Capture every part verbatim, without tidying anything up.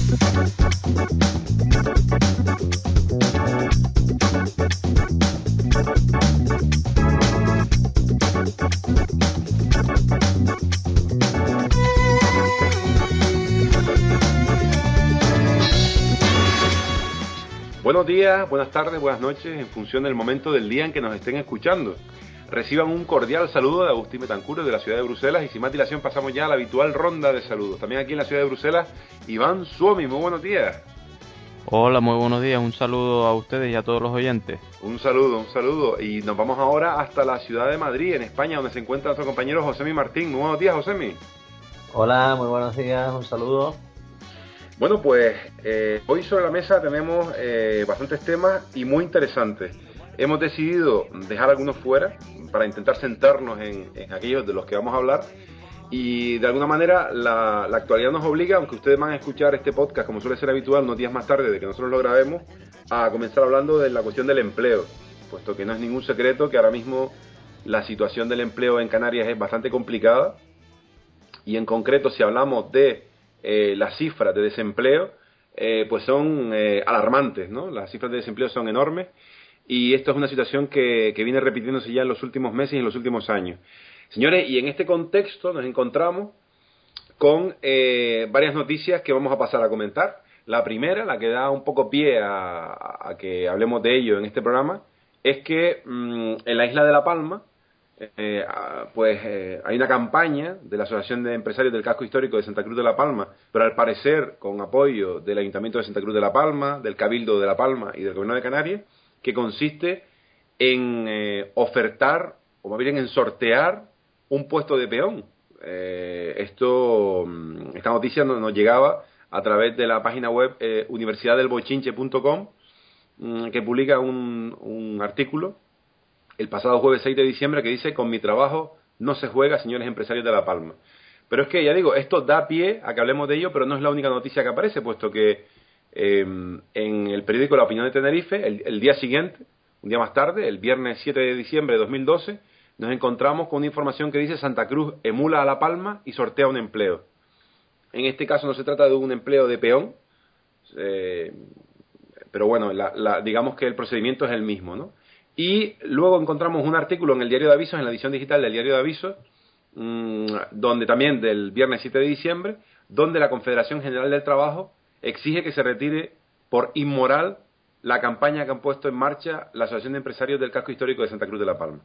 Buenos días, buenas tardes, buenas noches, en función del momento del día en que nos estén escuchando. Reciban un cordial saludo de Agustín Betancur de la ciudad de Bruselas y sin más dilación pasamos ya a la habitual ronda de saludos. También aquí en la ciudad de Bruselas, Iván Suomi, muy buenos días. Hola, muy buenos días, un saludo a ustedes y a todos los oyentes. Un saludo, un saludo. Y nos vamos ahora hasta la ciudad de Madrid, en España, donde se encuentra nuestro compañero Josemi Martín. Muy buenos días, Josemi. Hola, muy buenos días, un saludo. Bueno, pues eh, hoy sobre la mesa tenemos eh, bastantes temas y muy interesantes. Hemos decidido dejar algunos fuera para intentar centrarnos en, en aquellos de los que vamos a hablar y de alguna manera la, la actualidad nos obliga, aunque ustedes van a escuchar este podcast como suele ser habitual unos días más tarde de que nosotros lo grabemos, a comenzar hablando de la cuestión del empleo, puesto que no es ningún secreto que ahora mismo la situación del empleo en Canarias es bastante complicada y en concreto si hablamos de Eh, las cifras de desempleo eh, pues son eh, alarmantes, ¿no? Las cifras de desempleo son enormes y esto es una situación que, que viene repitiéndose ya en los últimos meses y en los últimos años. Señores, y en este contexto nos encontramos con eh, varias noticias que vamos a pasar a comentar. La primera, la que da un poco pie a, a que hablemos de ello en este programa, es que mmm, en la isla de La Palma Eh, pues eh, hay una campaña de la Asociación de Empresarios del Casco Histórico de Santa Cruz de La Palma, pero al parecer con apoyo del Ayuntamiento de Santa Cruz de La Palma, del Cabildo de La Palma y del Gobierno de Canarias, que consiste en eh, ofertar, o más bien en sortear, un puesto de peón. Eh, esto, esta noticia nos, nos llegaba a través de la página web eh, universidad del bochinche punto com, que publica un, un artículo el pasado jueves seis de diciembre que dice: con mi trabajo no se juega, señores empresarios de La Palma. Pero es que, ya digo, esto da pie a que hablemos de ello, pero no es la única noticia que aparece, puesto que eh, en el periódico La Opinión de Tenerife, el, el día siguiente, un día más tarde, el viernes siete de diciembre de dos mil doce, nos encontramos con una información que dice: Santa Cruz emula a La Palma y sortea un empleo. En este caso no se trata de un empleo de peón, eh, pero bueno, la, la, digamos que el procedimiento es el mismo, ¿no? Y luego encontramos un artículo en el Diario de Avisos, en la edición digital del Diario de Avisos, mmm, donde también del viernes siete de diciembre, donde la Confederación General del Trabajo exige que se retire por inmoral la campaña que han puesto en marcha la Asociación de Empresarios del Casco Histórico de Santa Cruz de La Palma.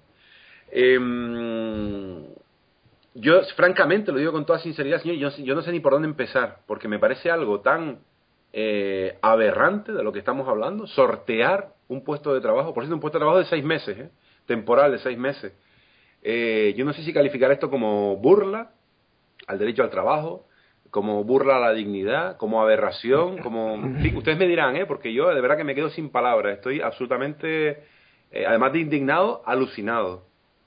Eh, yo, francamente, lo digo con toda sinceridad, señor, yo, yo no sé ni por dónde empezar, porque me parece algo tan eh, aberrante de lo que estamos hablando, sortear un puesto de trabajo, por cierto, un puesto de trabajo de seis meses, ¿eh? Temporal de seis meses. Eh, yo no sé si calificar esto como burla al derecho al trabajo, como burla a la dignidad, como aberración, como... En fin, ustedes me dirán, ¿eh? Porque yo de verdad que me quedo sin palabras, estoy absolutamente, eh, además de indignado, alucinado.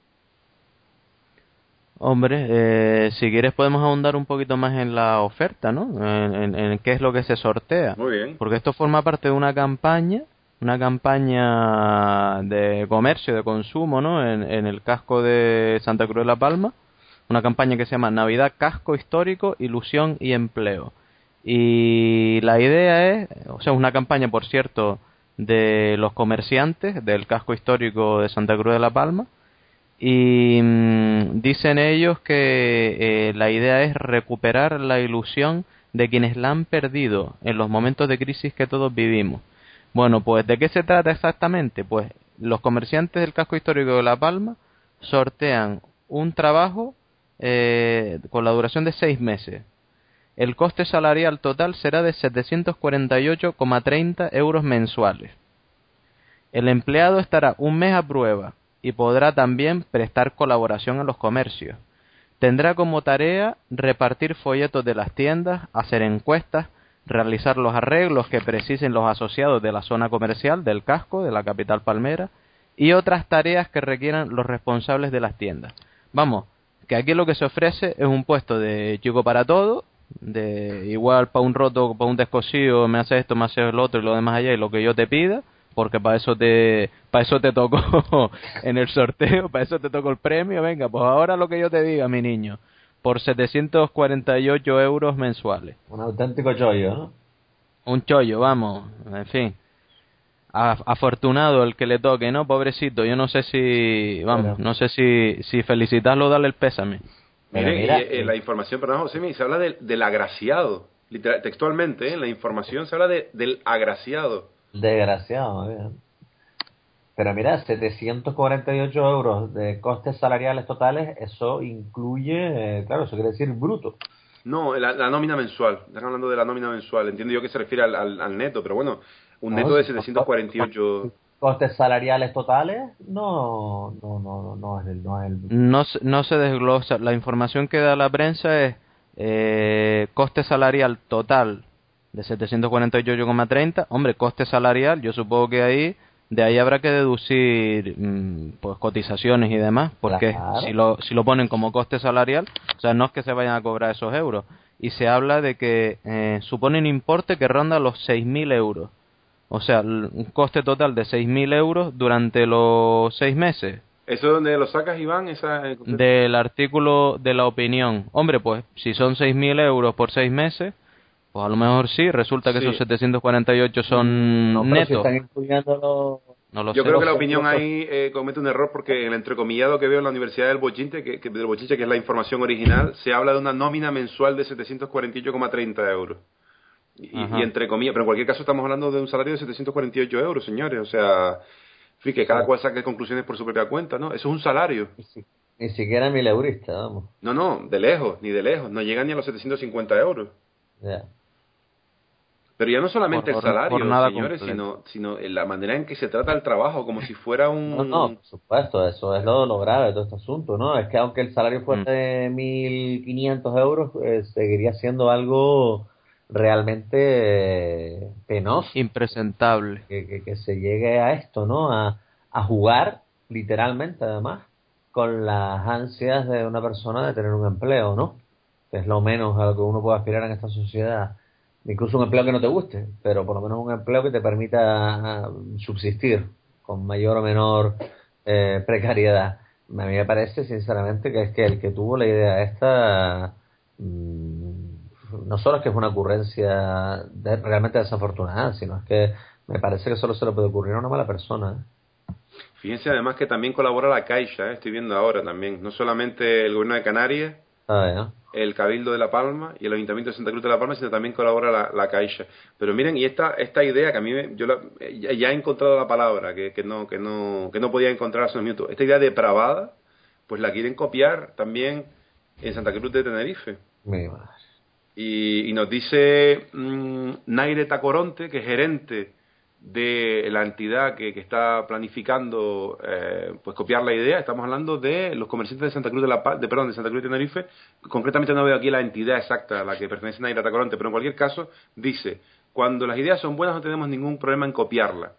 Hombre, eh, si quieres podemos ahondar un poquito más en la oferta, ¿no? En, en, en qué es lo que se sortea. Muy bien. Porque esto forma parte de una campaña, una campaña de comercio, de consumo, ¿no? En, en el casco de Santa Cruz de La Palma. Una campaña que se llama Navidad Casco Histórico, Ilusión y Empleo. Y la idea es, o sea, una campaña, por cierto, de los comerciantes del casco histórico de Santa Cruz de La Palma. Y mmm, dicen ellos que eh, la idea es recuperar la ilusión de quienes la han perdido en los momentos de crisis que todos vivimos. Bueno, pues ¿de qué se trata exactamente? Pues los comerciantes del casco histórico de La Palma sortean un trabajo eh, con la duración de seis meses. El coste salarial total será de setecientos cuarenta y ocho coma treinta euros mensuales. El empleado estará un mes a prueba y podrá también prestar colaboración a los comercios. Tendrá como tarea repartir folletos de las tiendas, hacer encuestas, realizar los arreglos que precisen los asociados de la zona comercial del casco de la capital palmera y otras tareas que requieran los responsables de las tiendas. Vamos, que aquí lo que se ofrece es un puesto de chico para todo, de igual para un roto, para un descosido, me haces esto, me haces lo otro y lo demás allá y lo que yo te pida, porque para eso te para eso te tocó en el sorteo, para eso te tocó el premio, venga, pues ahora lo que yo te diga, mi niño, por setecientos cuarenta y ocho euros mensuales. Un auténtico chollo, ¿no? un chollo, vamos, en fin. A- afortunado el que le toque, ¿no? Pobrecito, yo no sé si, vamos, Pero, no sé si, si felicitarlo o darle el pésame. pero Miren, y mira, eh, eh, la información, perdón, José, se habla de- del agraciado, literal, textualmente, ¿eh? En la información se habla de, del agraciado. desgraciado, muy bien. Pero mira, setecientos cuarenta y ocho euros de costes salariales totales, eso incluye, eh, claro, eso quiere decir bruto. No, la, la nómina mensual, están hablando de la nómina mensual, entiendo yo que se refiere al, al, al neto, pero bueno, un No, neto de si son, setecientos co- cuarenta y son ocho costes salariales totales, no, no, no, no, no es el, no es el bruto. No, se- no se desglosa, la información que da la prensa es eh, coste salarial total de setecientos cuarenta y ocho coma treinta. Hombre, coste salarial, yo supongo que ahí, de ahí habrá que deducir mm, pues cotizaciones y demás, porque si Claro. lo, si lo ponen como coste salarial, o sea, no es que se vayan a cobrar esos euros. Y se habla de que eh, supone un importe que ronda los seis mil euros. O sea, l- un coste total de seis mil euros durante los seis meses ¿Eso es donde lo sacas, Iván? Esa, eh, del artículo de la opinión. Hombre, pues si son seis mil euros por seis meses, pues a lo mejor sí, resulta que esos sí, setecientos cuarenta y ocho Mm, No, son pero si netos. están incluyendo los, No lo yo creo sé. que los, la so- opinión los so- ahí eh, comete un error porque en el entrecomillado que veo en la Universidad del Bochinche, que, que, del Bochinche, que es la información original, se habla de una nómina mensual de setecientos cuarenta y ocho coma treinta euros. Y, y Ajá. entre comillas, pero en cualquier caso estamos hablando de un salario de setecientos cuarenta y ocho euros, señores. O sea, en fin, que cada claro, cual saque conclusiones por su propia cuenta, ¿no? Eso es un salario. ni, si- ni siquiera mil euristas, vamos. No, no, de lejos, ni de lejos. No llega ni a los setecientos cincuenta euros. Ya. Pero ya no Por solamente el jorn- salario, jornada señores, completa. sino, sino en la manera en que se trata el trabajo, como si fuera No, no, un... por supuesto, eso es lo, lo grave de todo este asunto, ¿no? Es que aunque el salario fuera Mm. de mil quinientos euros, eh, seguiría siendo algo realmente eh, penoso Impresentable. que, que, que se llegue a esto, ¿no? A, a jugar, literalmente además, con las ansias de una persona de tener un empleo, ¿no? Que es lo menos a lo que uno puede aspirar en esta sociedad. Incluso un empleo que no te guste, pero por lo menos un empleo que te permita subsistir con mayor o menor eh, precariedad. A mí me parece, sinceramente, que es que el que tuvo la idea esta, mm, no solo es que es una ocurrencia de- realmente desafortunada, sino es que me parece que solo se le puede ocurrir a una mala persona. ¿Eh? Fíjense además que también colabora la Caixa, ¿eh? Estoy viendo ahora también. No solamente el gobierno de Canarias, ¿Sabes, no? el Cabildo de La Palma y el Ayuntamiento de Santa Cruz de La Palma, sino también colabora la, la Caixa. Pero miren, y esta, esta idea que a mí, me- yo la- ya, ya he encontrado la palabra que, que, no, que, no, que no podía encontrar hace unos minutos. Esta idea depravada, pues la quieren copiar también en Santa Cruz de Tenerife. Mi madre. Y, y nos dice mm, Naire Tacoronte, que es gerente de la entidad que, que está planificando eh, pues copiar la idea. Estamos hablando de los comerciantes de Santa Cruz de la Paz, de perdón, de Santa Cruz de Tenerife. Concretamente no veo aquí la entidad exacta a la que pertenece Naire Tacoronte, pero en cualquier caso dice: cuando las ideas son buenas no tenemos ningún problema en copiarlas.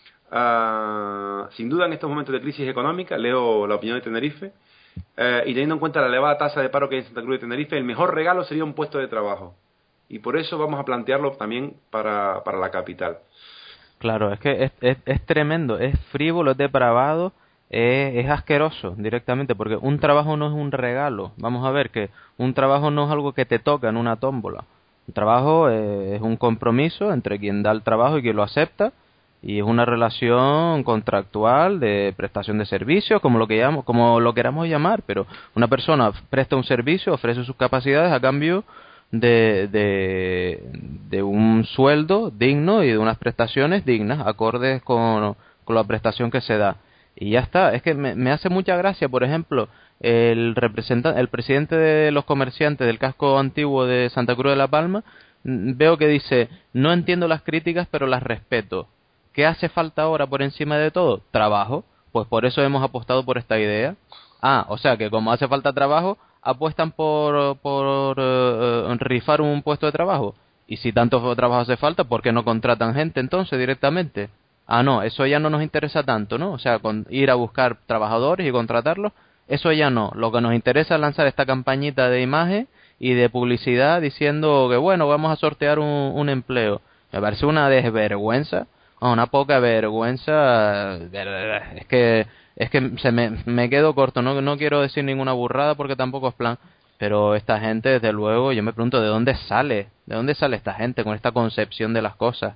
Ah, sin duda en estos momentos de crisis económica, leo la opinión de Tenerife, eh, y teniendo en cuenta la elevada tasa de paro que hay en Santa Cruz de Tenerife, el mejor regalo sería un puesto de trabajo. Y por eso vamos a plantearlo también para, para la capital. Claro, es que es, es, es tremendo, es frívolo, es depravado, es, es asqueroso directamente, porque un trabajo no es un regalo. Vamos a ver que un trabajo no es algo que te toca en una tómbola. Un trabajo eh, es un compromiso entre quien da el trabajo y quien lo acepta, y es una relación contractual de prestación de servicios, como lo que llamamos, como lo queramos llamar, pero una persona presta un servicio, ofrece sus capacidades a cambio de, de, de un sueldo digno y de unas prestaciones dignas, acordes con, con la prestación que se da. Y ya está, es que me, me hace mucha gracia, por ejemplo, el representante, el presidente de los comerciantes del casco antiguo de Santa Cruz de la Palma, mm, veo que dice: no entiendo las críticas, pero las respeto. ¿Qué hace falta ahora por encima de todo? Trabajo. Pues por eso hemos apostado por esta idea. Ah, o sea que como hace falta trabajo, apuestan por, por eh, rifar un puesto de trabajo. Y si tanto trabajo hace falta, ¿por qué no contratan gente entonces directamente? Ah, no, eso ya no nos interesa tanto, ¿no? O sea, con ir a buscar trabajadores y contratarlos, eso ya no. Lo que nos interesa es lanzar esta campañita de imagen y de publicidad diciendo que, bueno, vamos a sortear un, un empleo. Me parece una desvergüenza, una poca vergüenza. Es que es que se me, me quedo corto, no, no quiero decir ninguna burrada porque tampoco es plan. Pero esta gente, desde luego, yo me pregunto, ¿de dónde sale? ¿De dónde sale esta gente con esta concepción de las cosas?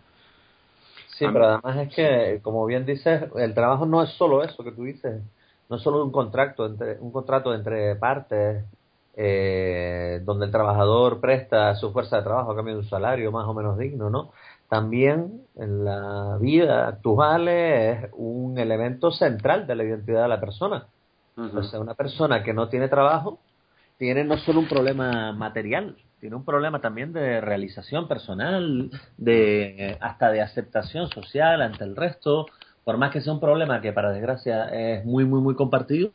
Sí, pero además es que, como bien dices, el trabajo no es solo eso que tú dices, no es solo un contrato entre un contrato entre partes, eh, donde el trabajador presta su fuerza de trabajo a cambio de un salario más o menos digno, ¿no? También en la vida actual es un elemento central de la identidad de la persona. O Ujú. sea, una persona que no tiene trabajo tiene no solo un problema material, tiene un problema también de realización personal, de hasta de aceptación social ante el resto. Por más que sea un problema que para desgracia es muy muy muy compartido,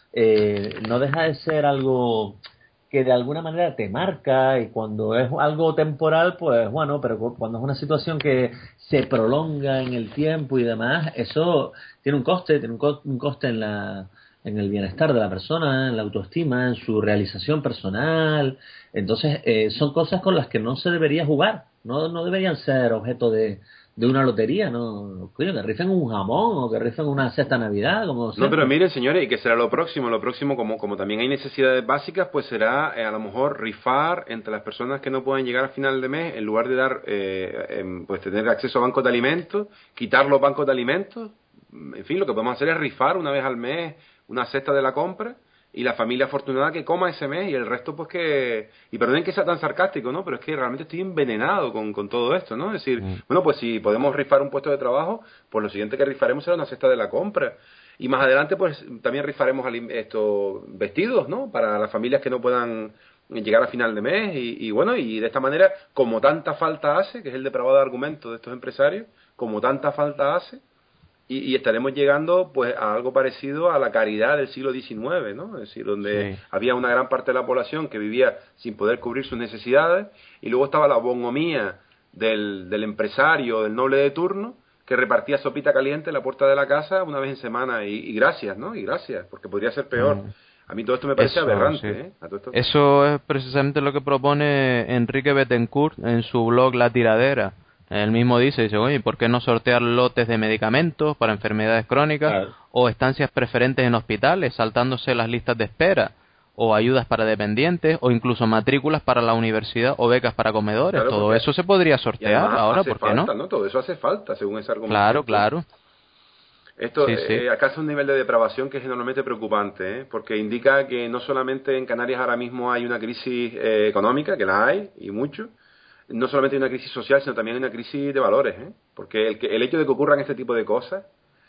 eh, no deja de ser algo que de alguna manera te marca, y cuando es algo temporal, pues bueno, pero cu- cuando es una situación que se prolonga en el tiempo y demás, eso tiene un coste, tiene un, co- un coste en la en el bienestar de la persona, en la autoestima, en su realización personal. Entonces, eh, son cosas con las que no se debería jugar, no, no deberían ser objeto de, de una lotería, ¿no? Coño, que rifen un jamón o que rifen una cesta Navidad, como No, pero siempre. miren, señores, ¿y qué será lo próximo? Lo próximo, como, como también hay necesidades básicas, pues será eh, a lo mejor rifar entre las personas que no pueden llegar al final de mes, en lugar de dar, eh, em, pues tener acceso a bancos de alimentos, quitar los bancos de alimentos. En fin, lo que podemos hacer es rifar una vez al mes una cesta de la compra y la familia afortunada que coma ese mes y el resto pues que... Y perdonen que sea tan sarcástico, ¿no? Pero es que realmente estoy envenenado con, con todo esto, ¿no? Es decir, Mm. bueno, pues si podemos rifar un puesto de trabajo, pues lo siguiente que rifaremos será una cesta de la compra. Y más adelante, pues también rifaremos alim- estos vestidos, ¿no? Para las familias que no puedan llegar a final de mes. Y, y bueno, y de esta manera, como tanta falta hace, que es el depravado argumento de estos empresarios, como tanta falta hace, y, y estaremos llegando pues a algo parecido a la caridad del siglo diecinueve, ¿no? Es decir, donde Sí. había una gran parte de la población que vivía sin poder cubrir sus necesidades, y luego estaba la bonhomía del, del empresario, del noble de turno, que repartía sopita caliente en la puerta de la casa una vez en semana, y, y gracias, ¿no? Y gracias, porque podría ser peor. Mm. A mí todo esto me parece Eso, sí. aberrante, ¿eh? A todo esto. Eso es precisamente lo que propone Enrique Bettencourt en su blog La Tiradera. Él mismo dice, dice, oye, ¿por qué no sortear lotes de medicamentos para enfermedades crónicas Claro. o estancias preferentes en hospitales, saltándose las listas de espera, o ayudas para dependientes, o incluso matrículas para la universidad o becas para comedores? Claro, Todo porque... eso se podría Y sortear además ahora, hace ¿por qué no? falta, ¿no? Todo eso hace falta, según ese Claro, argumento. claro. Esto Sí, sí. eh, alcanza un nivel de depravación que es enormemente preocupante, ¿eh? Porque indica que no solamente en Canarias ahora mismo hay una crisis eh, económica, que la hay, y mucho, no solamente hay una crisis social, sino también hay una crisis de valores, ¿eh? Porque el, que- el hecho de que ocurran este tipo de cosas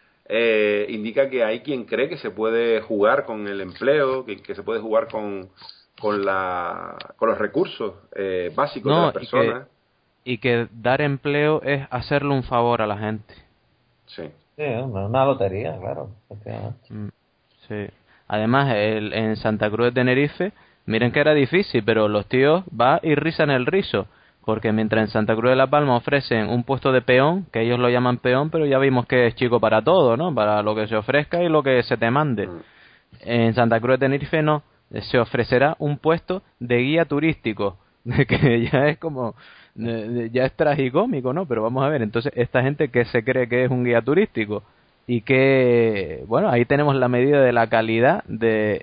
eh, indica que hay quien cree que se puede jugar con el empleo, que, que se puede jugar con, con, la, con los recursos eh, básicos de las No, y que, personas. y que dar empleo es hacerle un favor a la gente. Sí. Sí, una, una lotería, claro, efectivamente. Mm, sí. Además, el, en Santa Cruz de Tenerife, miren que era difícil, pero los tíos va y rizan el rizo. Porque mientras en Santa Cruz de la Palma ofrecen un puesto de peón, que ellos lo llaman peón, pero ya vimos que es chico para todo, ¿no? Para lo que se ofrezca y lo que se te mande. Mm. En Santa Cruz de Tenerife no, se ofrecerá un puesto de guía turístico, que ya es como, eh, ya es tragicómico, ¿no? Pero vamos a ver, entonces, esta gente que se cree que es un guía turístico y que, bueno, ahí tenemos la medida de la calidad de,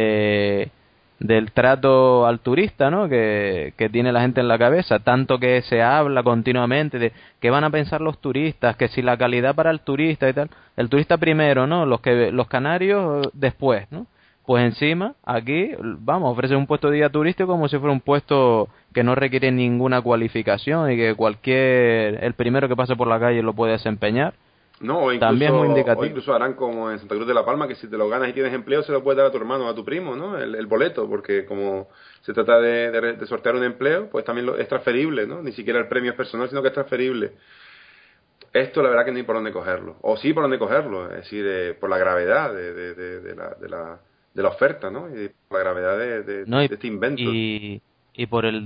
de del trato al turista, ¿no? Que, que tiene la gente en la cabeza, tanto que se habla continuamente de qué van a pensar los turistas, que si la calidad para el turista y tal, el turista primero, ¿no? Los que los canarios después, ¿no? Pues encima, aquí, vamos, ofrecen un puesto de guía turístico como si fuera un puesto que no requiere ninguna cualificación y que cualquier, el primero que pase por la calle lo puede desempeñar. No, o También incluso, es muy o indicativo. incluso harán como en Santa Cruz de la Palma, que si te lo ganas y tienes empleo, se lo puedes dar a tu hermano o a tu primo, ¿no? El, el boleto, porque como se trata de, de, de sortear un empleo, pues también lo, es transferible, ¿no? Ni siquiera el premio es personal, sino que es transferible. Esto la verdad que no hay por dónde cogerlo. O sí por dónde cogerlo, es decir, eh, por la gravedad de, de, de, de la, de, la, de la oferta, ¿no? Y por la gravedad de, de, No, y, de este invento. y, y por el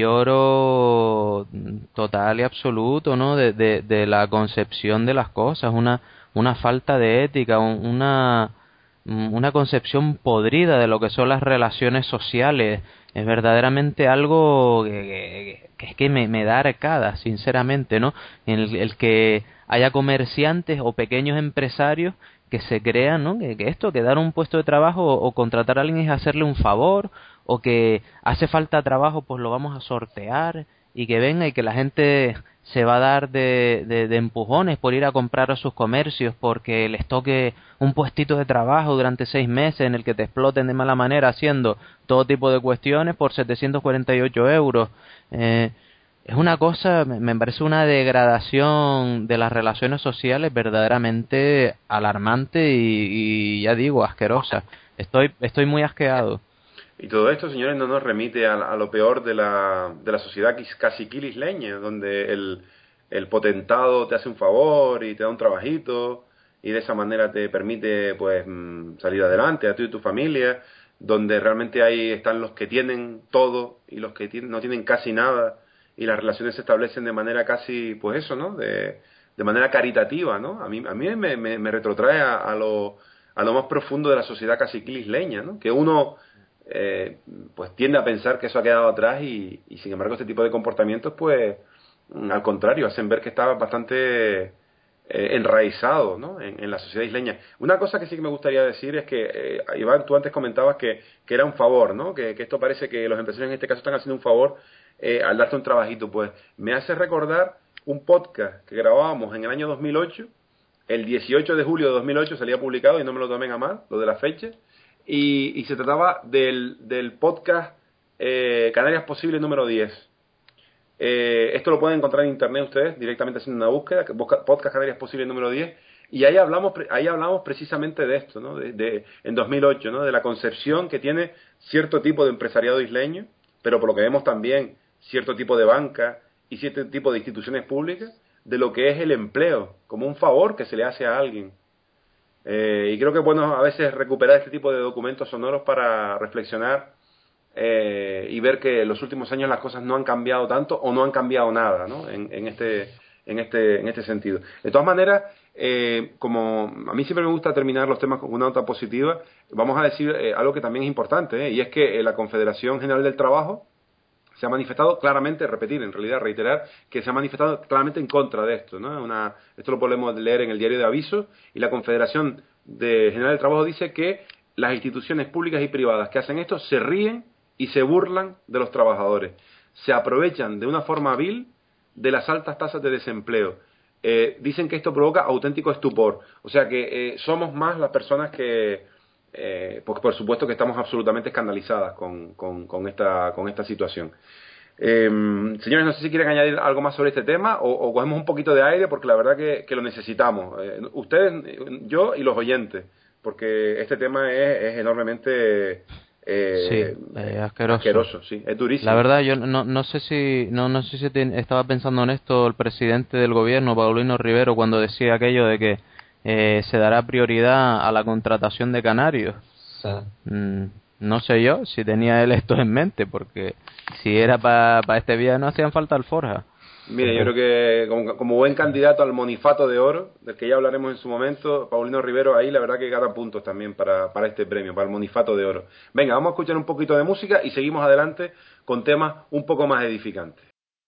deterioro total y absoluto, ¿no? De, de, de la concepción de las cosas, una, una falta de ética, un- una, una concepción podrida de lo que son las relaciones sociales. Es verdaderamente algo que, que, que es que me, me da arcadas, sinceramente, ¿no? El, el que haya comerciantes o pequeños empresarios que se crean, ¿no? Que, que esto, que dar un puesto de trabajo o, o contratar a alguien es hacerle un favor, o que hace falta trabajo, pues lo vamos a sortear y que venga y que la gente se va a dar de, de, de empujones por ir a comprar a sus comercios porque les toque un puestito de trabajo durante seis meses en el que te exploten de mala manera haciendo todo tipo de cuestiones por setecientos cuarenta y ocho euros. Eh, es una cosa, me parece una degradación de las relaciones sociales verdaderamente alarmante y, y ya digo, asquerosa. Estoy, estoy muy asqueado. Y todo esto, señores, no nos remite a, a lo peor de la, de la sociedad caciquil isleña, donde el, el potentado te hace un favor y te da un trabajito y de esa manera te permite pues salir adelante a ti y tu familia, donde realmente ahí están los que tienen todo y los que tienen, no tienen casi nada, y las relaciones se establecen de manera casi, pues eso, ¿no? De, de manera caritativa, ¿no? A mí, a mí me, me, me retrotrae a, a, lo, a lo más profundo de la sociedad caciquil isleña, ¿no? Que uno... Eh, pues tiende a pensar que eso ha quedado atrás y, y sin embargo este tipo de comportamientos pues al contrario hacen ver que está bastante eh, enraizado, ¿no? en, en la sociedad isleña. Una cosa que sí que me gustaría decir es que eh, Iván, tú antes comentabas que, que era un favor, ¿no? que, que esto parece que los empresarios en este caso están haciendo un favor eh, al darte un trabajito. Pues me hace recordar un podcast que grabábamos en el año dos mil ocho, el dieciocho de julio de dos mil ocho salía publicado, y no me lo tomen a mal lo de la fecha. Y, y se trataba del, del podcast eh, Canarias Posible número diez. Eh, esto lo pueden encontrar en internet ustedes, directamente haciendo una búsqueda, podcast Canarias Posible número diez, y ahí hablamos ahí hablamos precisamente de esto, ¿no? De, de, en dos mil ocho, ¿no? De la concepción que tiene cierto tipo de empresariado isleño, pero por lo que vemos también cierto tipo de banca y cierto tipo de instituciones públicas, de lo que es el empleo, como un favor que se le hace a alguien. Eh, y creo que es bueno a veces recuperar este tipo de documentos sonoros para reflexionar eh, y ver que en los últimos años las cosas no han cambiado tanto o no han cambiado nada, ¿no? en, en, este, en, este, en este sentido. De todas maneras, eh, como a mí siempre me gusta terminar los temas con una nota positiva, vamos a decir eh, algo que también es importante, ¿eh? Y es que eh, la Confederación General del Trabajo se ha manifestado claramente, repetir, en realidad reiterar, que se ha manifestado claramente en contra de esto, ¿no? Una, esto lo podemos leer en el diario de Aviso, y la Confederación de General del Trabajo dice que las instituciones públicas y privadas que hacen esto se ríen y se burlan de los trabajadores, se aprovechan de una forma vil de las altas tasas de desempleo. Eh, dicen que esto provoca auténtico estupor, o sea que eh, somos más las personas que... Eh, porque por supuesto que estamos absolutamente escandalizadas con, con, con, esta, con esta situación. Eh, señores, no sé si quieren añadir algo más sobre este tema o, o cogemos un poquito de aire, porque la verdad que, que lo necesitamos. Eh, ustedes, yo y los oyentes, porque este tema es, es enormemente eh, sí, eh, asqueroso. asqueroso, sí, es durísimo. La verdad, yo no, no sé si no, no sé si te, estaba pensando en esto el presidente del gobierno, Paulino Rivero, cuando decía aquello de que Eh, se dará prioridad a la contratación de canarios. Sí. Mm, no sé yo si tenía él esto en mente, porque si era para pa este viaje no hacían falta alforjas. Mire, yo creo que como, como buen candidato al Monifato de Oro, del que ya hablaremos en su momento, Paulino Rivero ahí la verdad que gana puntos también para, para este premio, para el Monifato de Oro. Venga, vamos a escuchar un poquito de música y seguimos adelante con temas un poco más edificantes.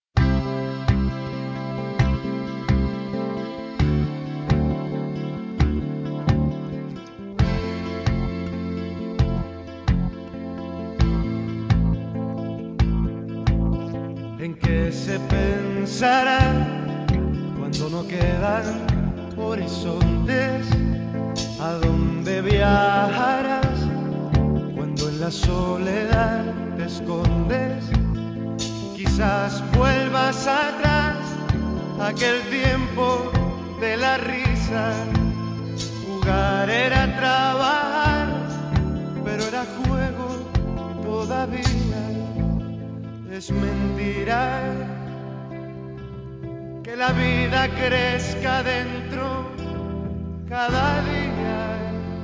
¿En qué se pensará cuando no quedan horizontes? ¿A dónde viajarás cuando en la soledad te escondes? Quizás vuelvas atrás a aquel tiempo de la risa. Jugar era trabajar, pero era juego todavía. Es mentira que la vida crezca dentro cada día.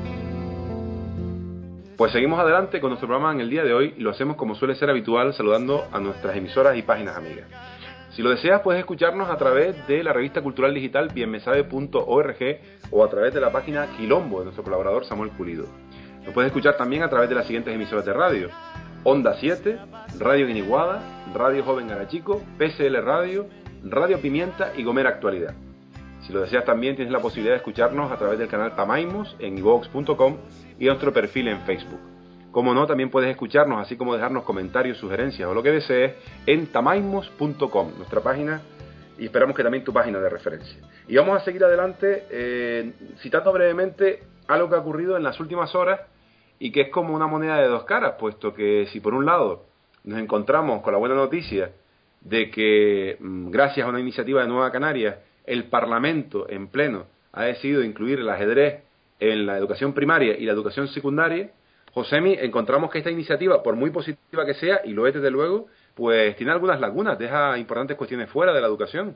Pues seguimos adelante con nuestro programa en el día de hoy y lo hacemos como suele ser habitual, saludando a nuestras emisoras y páginas amigas. Si lo deseas, puedes escucarnos a través de la revista cultural digital bienmesabe punto org o a través de la página Quilombo de nuestro colaborador Samuel Pulido. Nos puedes escuchar también a través de las siguientes emisoras de radio: Onda siete, Radio Guiniguada, Radio Joven Garachico, P S L Radio, Radio Pimienta y Gomera Actualidad. Si lo deseas también tienes la posibilidad de escucharnos a través del canal Tamaimos en ivox punto com y nuestro perfil en Facebook. Como no, también puedes escucharnos, así como dejarnos comentarios, sugerencias o lo que desees en tamaimos punto com, nuestra página, y esperamos que también tu página de referencia. Y vamos a seguir adelante eh, citando brevemente algo que ha ocurrido en las últimas horas y que es como una moneda de dos caras, puesto que si por un lado nos encontramos con la buena noticia de que gracias a una iniciativa de Nueva Canarias el Parlamento en pleno ha decidido incluir el ajedrez en la educación primaria y la educación secundaria, Josemi, encontramos que esta iniciativa, por muy positiva que sea, y lo es desde luego, pues tiene algunas lagunas, deja importantes cuestiones fuera de la educación.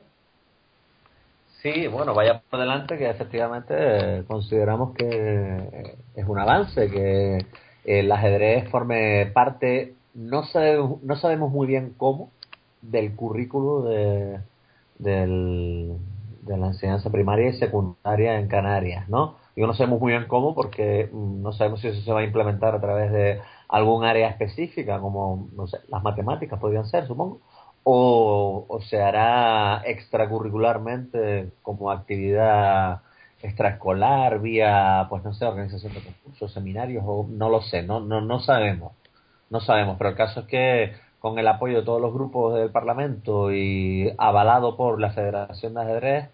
Sí, bueno, vaya por delante que efectivamente eh, consideramos que es un avance, que el ajedrez forme parte, no sabemos, no sabemos muy bien cómo, del currículo de, del, de la enseñanza primaria y secundaria en Canarias, ¿no? Digo, no sabemos muy bien cómo porque no sabemos si eso se va a implementar a través de algún área específica, como, no sé, las matemáticas podrían ser, supongo, o, o se hará extracurricularmente como actividad extraescolar vía, pues no sé, organización de concursos, seminarios, o no lo sé, no, no, no sabemos, no sabemos, pero el caso es que con el apoyo de todos los grupos del Parlamento y avalado por la Federación de Ajedrez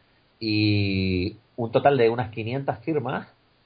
y un total de unas quinientas firmas,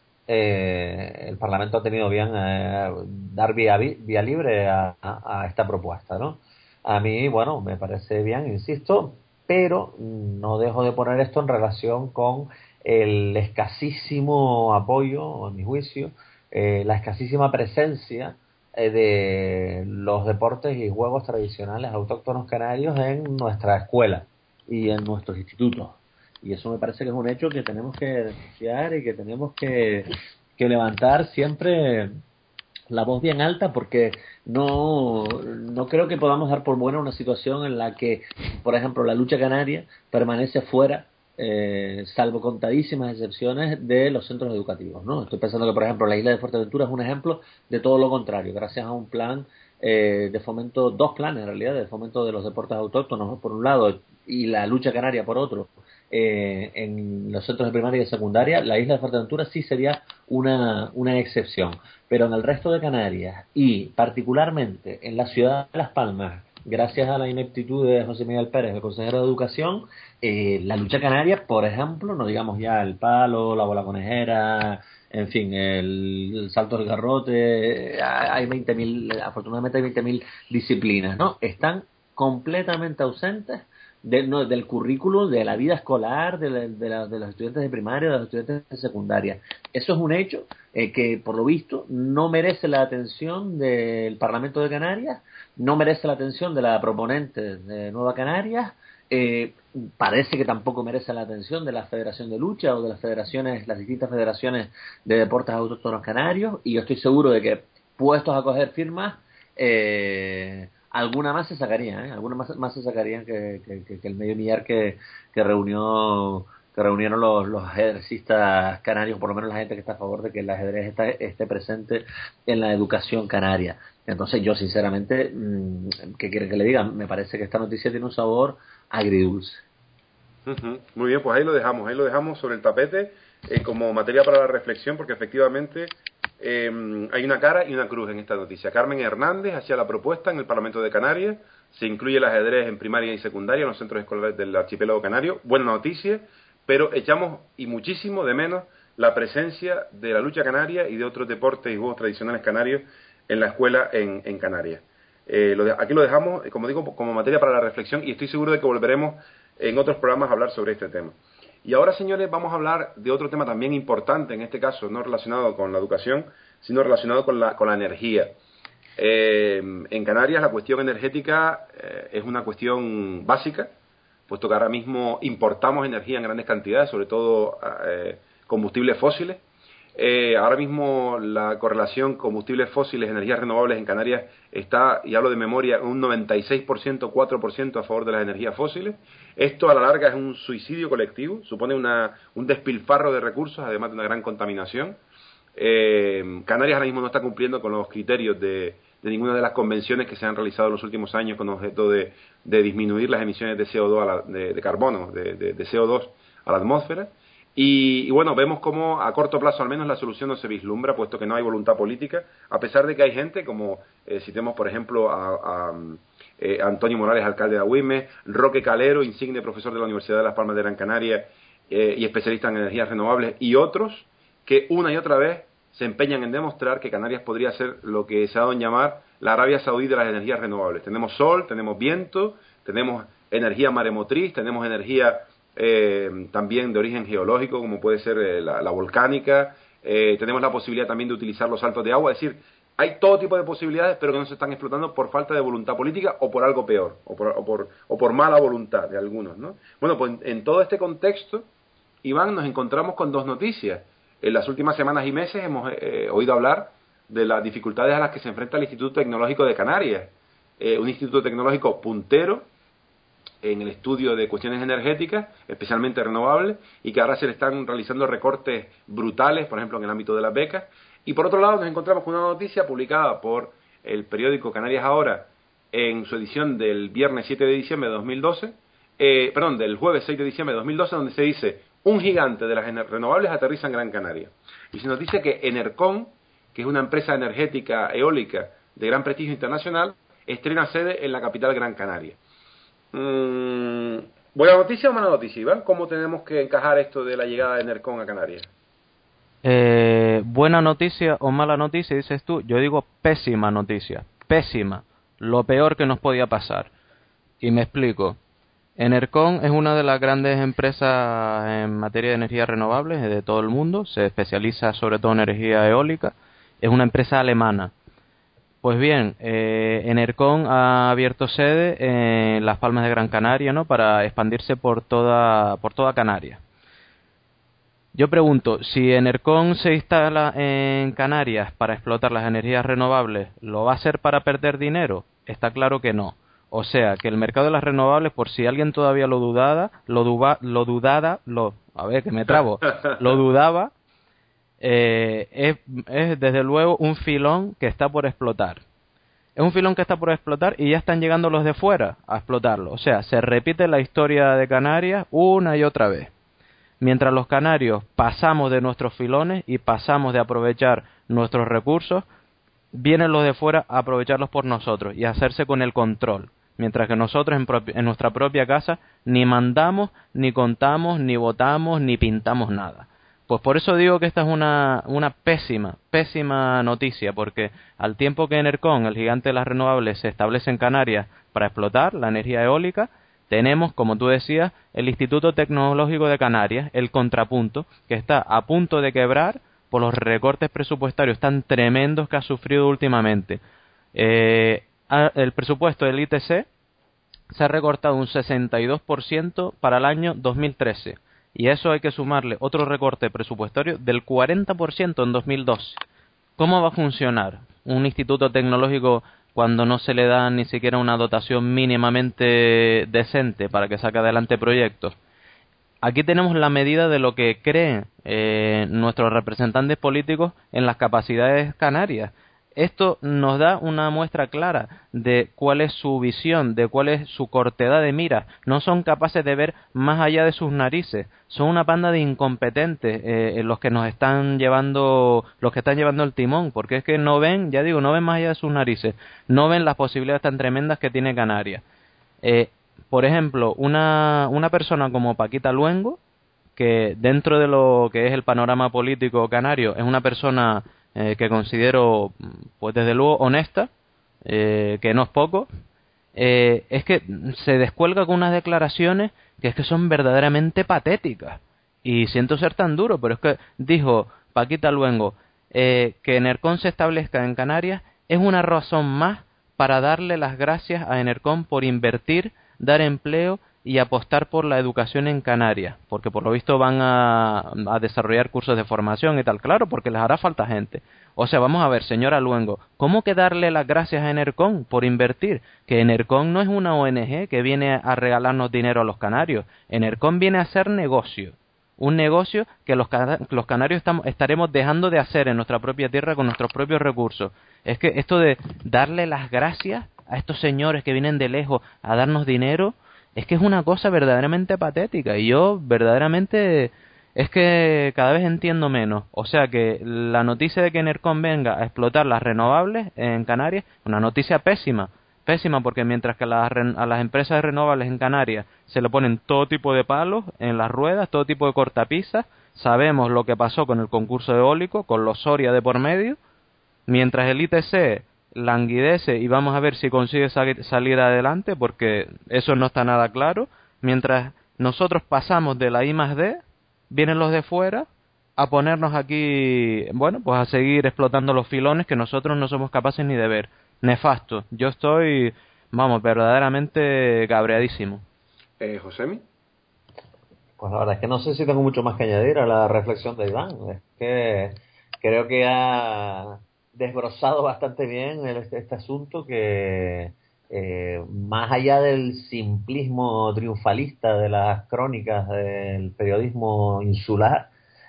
eh, el Parlamento ha tenido bien eh, dar vía, vía libre a, a, a esta propuesta, ¿no? A mí, bueno, me parece bien, insisto, pero no dejo de poner esto en relación con el escasísimo apoyo, a mi juicio, eh, la escasísima presencia eh, de los deportes y juegos tradicionales autóctonos canarios en nuestra escuela y en nuestros institutos. Y eso me parece que es un hecho que tenemos que denunciar y que tenemos que, que levantar siempre la voz bien alta, porque no, no creo que podamos dar por buena una situación en la que, por ejemplo, la lucha canaria permanece fuera, eh, salvo contadísimas excepciones, de los centros educativos, ¿no? Estoy pensando que, por ejemplo, la isla de Fuerteventura es un ejemplo de todo lo contrario, gracias a un plan eh, de fomento, dos planes en realidad, de fomento de los deportes autóctonos, ¿no?, por un lado, y la lucha canaria por otro. Eh, en los centros de primaria y de secundaria, la isla de Fuerteventura sí sería una, una excepción, pero en el resto de Canarias y particularmente en la ciudad de Las Palmas, gracias a la ineptitud de José Miguel Pérez, el consejero de Educación, eh, la lucha canaria, por ejemplo, no digamos ya el palo, la bola conejera, en fin, el, el salto del garrote, hay veinte mil, afortunadamente hay veinte mil disciplinas, ¿no? Están completamente ausentes de, no, del currículo de la vida escolar de, la, de, la, de los estudiantes de primaria, de los estudiantes de secundaria. Eso es un hecho eh, que, por lo visto, no merece la atención del Parlamento de Canarias, no merece la atención de la proponente de Nueva Canarias, eh, parece que tampoco merece la atención de la Federación de Lucha o de las federaciones, las distintas federaciones de deportes autóctonos canarios, y yo estoy seguro de que, puestos a coger firmas, eh, alguna más se sacaría, ¿eh? Alguna más, más se sacarían que, que, que el medio millar que, que reunió que reunieron los, los ajedrecistas canarios, por lo menos la gente que está a favor de que el ajedrez está, esté presente en la educación canaria. Entonces yo sinceramente, ¿qué quieren que le diga? Me parece que esta noticia tiene un sabor agridulce. Uh-huh. Muy bien, pues ahí lo dejamos, ahí lo dejamos sobre el tapete eh, como materia para la reflexión, porque efectivamente eh, hay una cara y una cruz en esta noticia. Carmen Hernández hacía la propuesta en el Parlamento de Canarias, se incluye el ajedrez en primaria y secundaria en los centros escolares del archipiélago canario, buena noticia, pero echamos y muchísimo de menos la presencia de la lucha canaria y de otros deportes y juegos tradicionales canarios en la escuela en, en Canarias. Eh, lo de, aquí lo dejamos, como digo, como materia para la reflexión, y estoy seguro de que volveremos en otros programas a hablar sobre este tema. Y ahora, señores, vamos a hablar de otro tema también importante, en este caso no relacionado con la educación, sino relacionado con la, con la energía. Eh, en Canarias la cuestión energética eh, es una cuestión básica, puesto que ahora mismo importamos energía en grandes cantidades, sobre todo eh, combustibles fósiles. Eh, ahora mismo la correlación combustibles fósiles, energías renovables en Canarias está, y hablo de memoria, un noventa y seis por ciento, cuatro por ciento a favor de las energías fósiles. Esto a la larga es un suicidio colectivo, supone una, un despilfarro de recursos, además de una gran contaminación. Eh, Canarias ahora mismo no está cumpliendo con los criterios de, de ninguna de las convenciones que se han realizado en los últimos años con objeto de, de disminuir las emisiones de C O dos, a la, de, de carbono, de, de, de C O dos a la atmósfera. Y, y bueno, vemos cómo a corto plazo al menos la solución no se vislumbra, puesto que no hay voluntad política, a pesar de que hay gente como, eh, citemos por ejemplo a, a eh, Antonio Morales, alcalde de Agüime, Roque Calero, insigne profesor de la Universidad de Las Palmas de Gran Canaria eh, y especialista en energías renovables, y otros que una y otra vez se empeñan en demostrar que Canarias podría ser lo que se ha dado en llamar la Arabia Saudí de las energías renovables. Tenemos sol, tenemos viento, tenemos energía maremotriz, tenemos energía eh, también de origen geológico, como puede ser eh, la, la volcánica, eh, tenemos la posibilidad también de utilizar los saltos de agua, es decir, hay todo tipo de posibilidades, pero que no se están explotando por falta de voluntad política o por algo peor, o por, o por, o por mala voluntad de algunos, ¿no? Bueno, pues en, en todo este contexto, Iván, nos encontramos con dos noticias. En las últimas semanas y meses hemos eh, oído hablar de las dificultades a las que se enfrenta el Instituto Tecnológico de Canarias, eh, un instituto tecnológico puntero en el estudio de cuestiones energéticas, especialmente renovables, y que ahora se le están realizando recortes brutales, por ejemplo, en el ámbito de las becas. Y por otro lado nos encontramos con una noticia publicada por el periódico Canarias Ahora en su edición del viernes siete de diciembre de dos mil doce, eh, perdón, del jueves seis de diciembre de dos mil doce, donde se dice: un gigante de las renovables aterriza en Gran Canaria. Y se nos dice que Enercon, que es una empresa energética eólica de gran prestigio internacional, estrena sede en la capital Gran Canaria. Mm, ¿Buena noticia o mala noticia, Iván? ¿Cómo tenemos que encajar esto de la llegada de Enercon a Canarias? Eh, buena noticia o mala noticia, dices tú. Yo digo pésima noticia. Pésima. Lo peor que nos podía pasar. Y me explico. Enercon es una de las grandes empresas en materia de energías renovables de todo el mundo. Se especializa sobre todo en energía eólica. Es una empresa alemana. Pues bien, eh, Enercon ha abierto sede en Las Palmas de Gran Canaria, ¿no?, para expandirse por toda, por toda Canarias. Yo pregunto, si Enercon se instala en Canarias para explotar las energías renovables, ¿lo va a hacer para perder dinero? Está claro que no. O sea, que el mercado de las renovables, por si alguien todavía lo dudaba, lo, duba, lo dudada, lo, a ver, que me trabo, lo dudaba, eh, es, es desde luego un filón que está por explotar. Es un filón que está por explotar y ya están llegando los de fuera a explotarlo. O sea, se repite la historia de Canarias una y otra vez. Mientras los canarios pasamos de nuestros filones y pasamos de aprovechar nuestros recursos, vienen los de fuera a aprovecharlos por nosotros y a hacerse con el control. Mientras que nosotros en, propi- en nuestra propia casa ni mandamos, ni contamos, ni votamos, ni pintamos nada. Pues por eso digo que esta es una, una pésima, pésima noticia, porque al tiempo que Enercon, el gigante de las renovables, se establece en Canarias para explotar la energía eólica, tenemos, como tú decías, el Instituto Tecnológico de Canarias, el contrapunto, que está a punto de quebrar por los recortes presupuestarios tan tremendos que ha sufrido últimamente. Eh, el presupuesto del I T C se ha recortado un sesenta y dos por ciento para el año dos mil trece, y a eso hay que sumarle otro recorte presupuestario del cuarenta por ciento en dos mil doce. ¿Cómo va a funcionar un instituto tecnológico cuando no se le da ni siquiera una dotación mínimamente decente para que saque adelante proyectos? Aquí tenemos la medida de lo que creen eh, nuestros representantes políticos en las capacidades canarias. Esto nos da una muestra clara de cuál es su visión, de cuál es su cortedad de mira. No son capaces de ver más allá de sus narices. Son una panda de incompetentes eh, los que nos están llevando, los que están llevando el timón, porque es que no ven, ya digo, no ven más allá de sus narices. No ven las posibilidades tan tremendas que tiene Canarias. Eh, por ejemplo, una, una persona como Paquita Luengo, que dentro de lo que es el panorama político canario es una persona eh, que considero, pues desde luego, honesta, eh, que no es poco, eh, es que se descuelga con unas declaraciones que es que son verdaderamente patéticas. Y siento ser tan duro, pero es que dijo Paquita Luengo eh, que Enercon se establezca en Canarias es una razón más para darle las gracias a Enercon por invertir, dar empleo y apostar por la educación en Canarias, porque por lo visto van a, a desarrollar cursos de formación y tal, claro, porque les hará falta gente. O sea, vamos a ver, señora Luengo, ¿cómo que darle las gracias a Enercon por invertir? Que Enercon no es una O N G que viene a regalarnos dinero a los canarios. Enercon viene a hacer negocio, un negocio que los, los canarios estamos, estaremos dejando de hacer en nuestra propia tierra con nuestros propios recursos. Es que esto de darle las gracias a estos señores que vienen de lejos a darnos dinero, es que es una cosa verdaderamente patética, y yo verdaderamente Es que cada vez entiendo menos. O sea que la noticia de que Enercon venga a explotar las renovables en Canarias, una noticia pésima. Pésima porque mientras que a las, a las empresas de renovables en Canarias se le ponen todo tipo de palos en las ruedas, todo tipo de cortapisas, sabemos lo que pasó con el concurso eólico, con los Soria de por medio, mientras el I T C languidece y vamos a ver si consigue sal- salir adelante porque eso no está nada claro, mientras nosotros pasamos de la I más D, vienen los de fuera a ponernos aquí, bueno, pues a seguir explotando los filones que nosotros no somos capaces ni de ver. Nefasto. Yo estoy, vamos, verdaderamente cabreadísimo. Eh, Josemi. Pues la verdad es que no sé si tengo mucho más que añadir a la reflexión de Iván. Es que creo que ha desbrozado bastante bien el- este, este asunto que, eh, más allá del simplismo triunfalista de las crónicas del periodismo insular,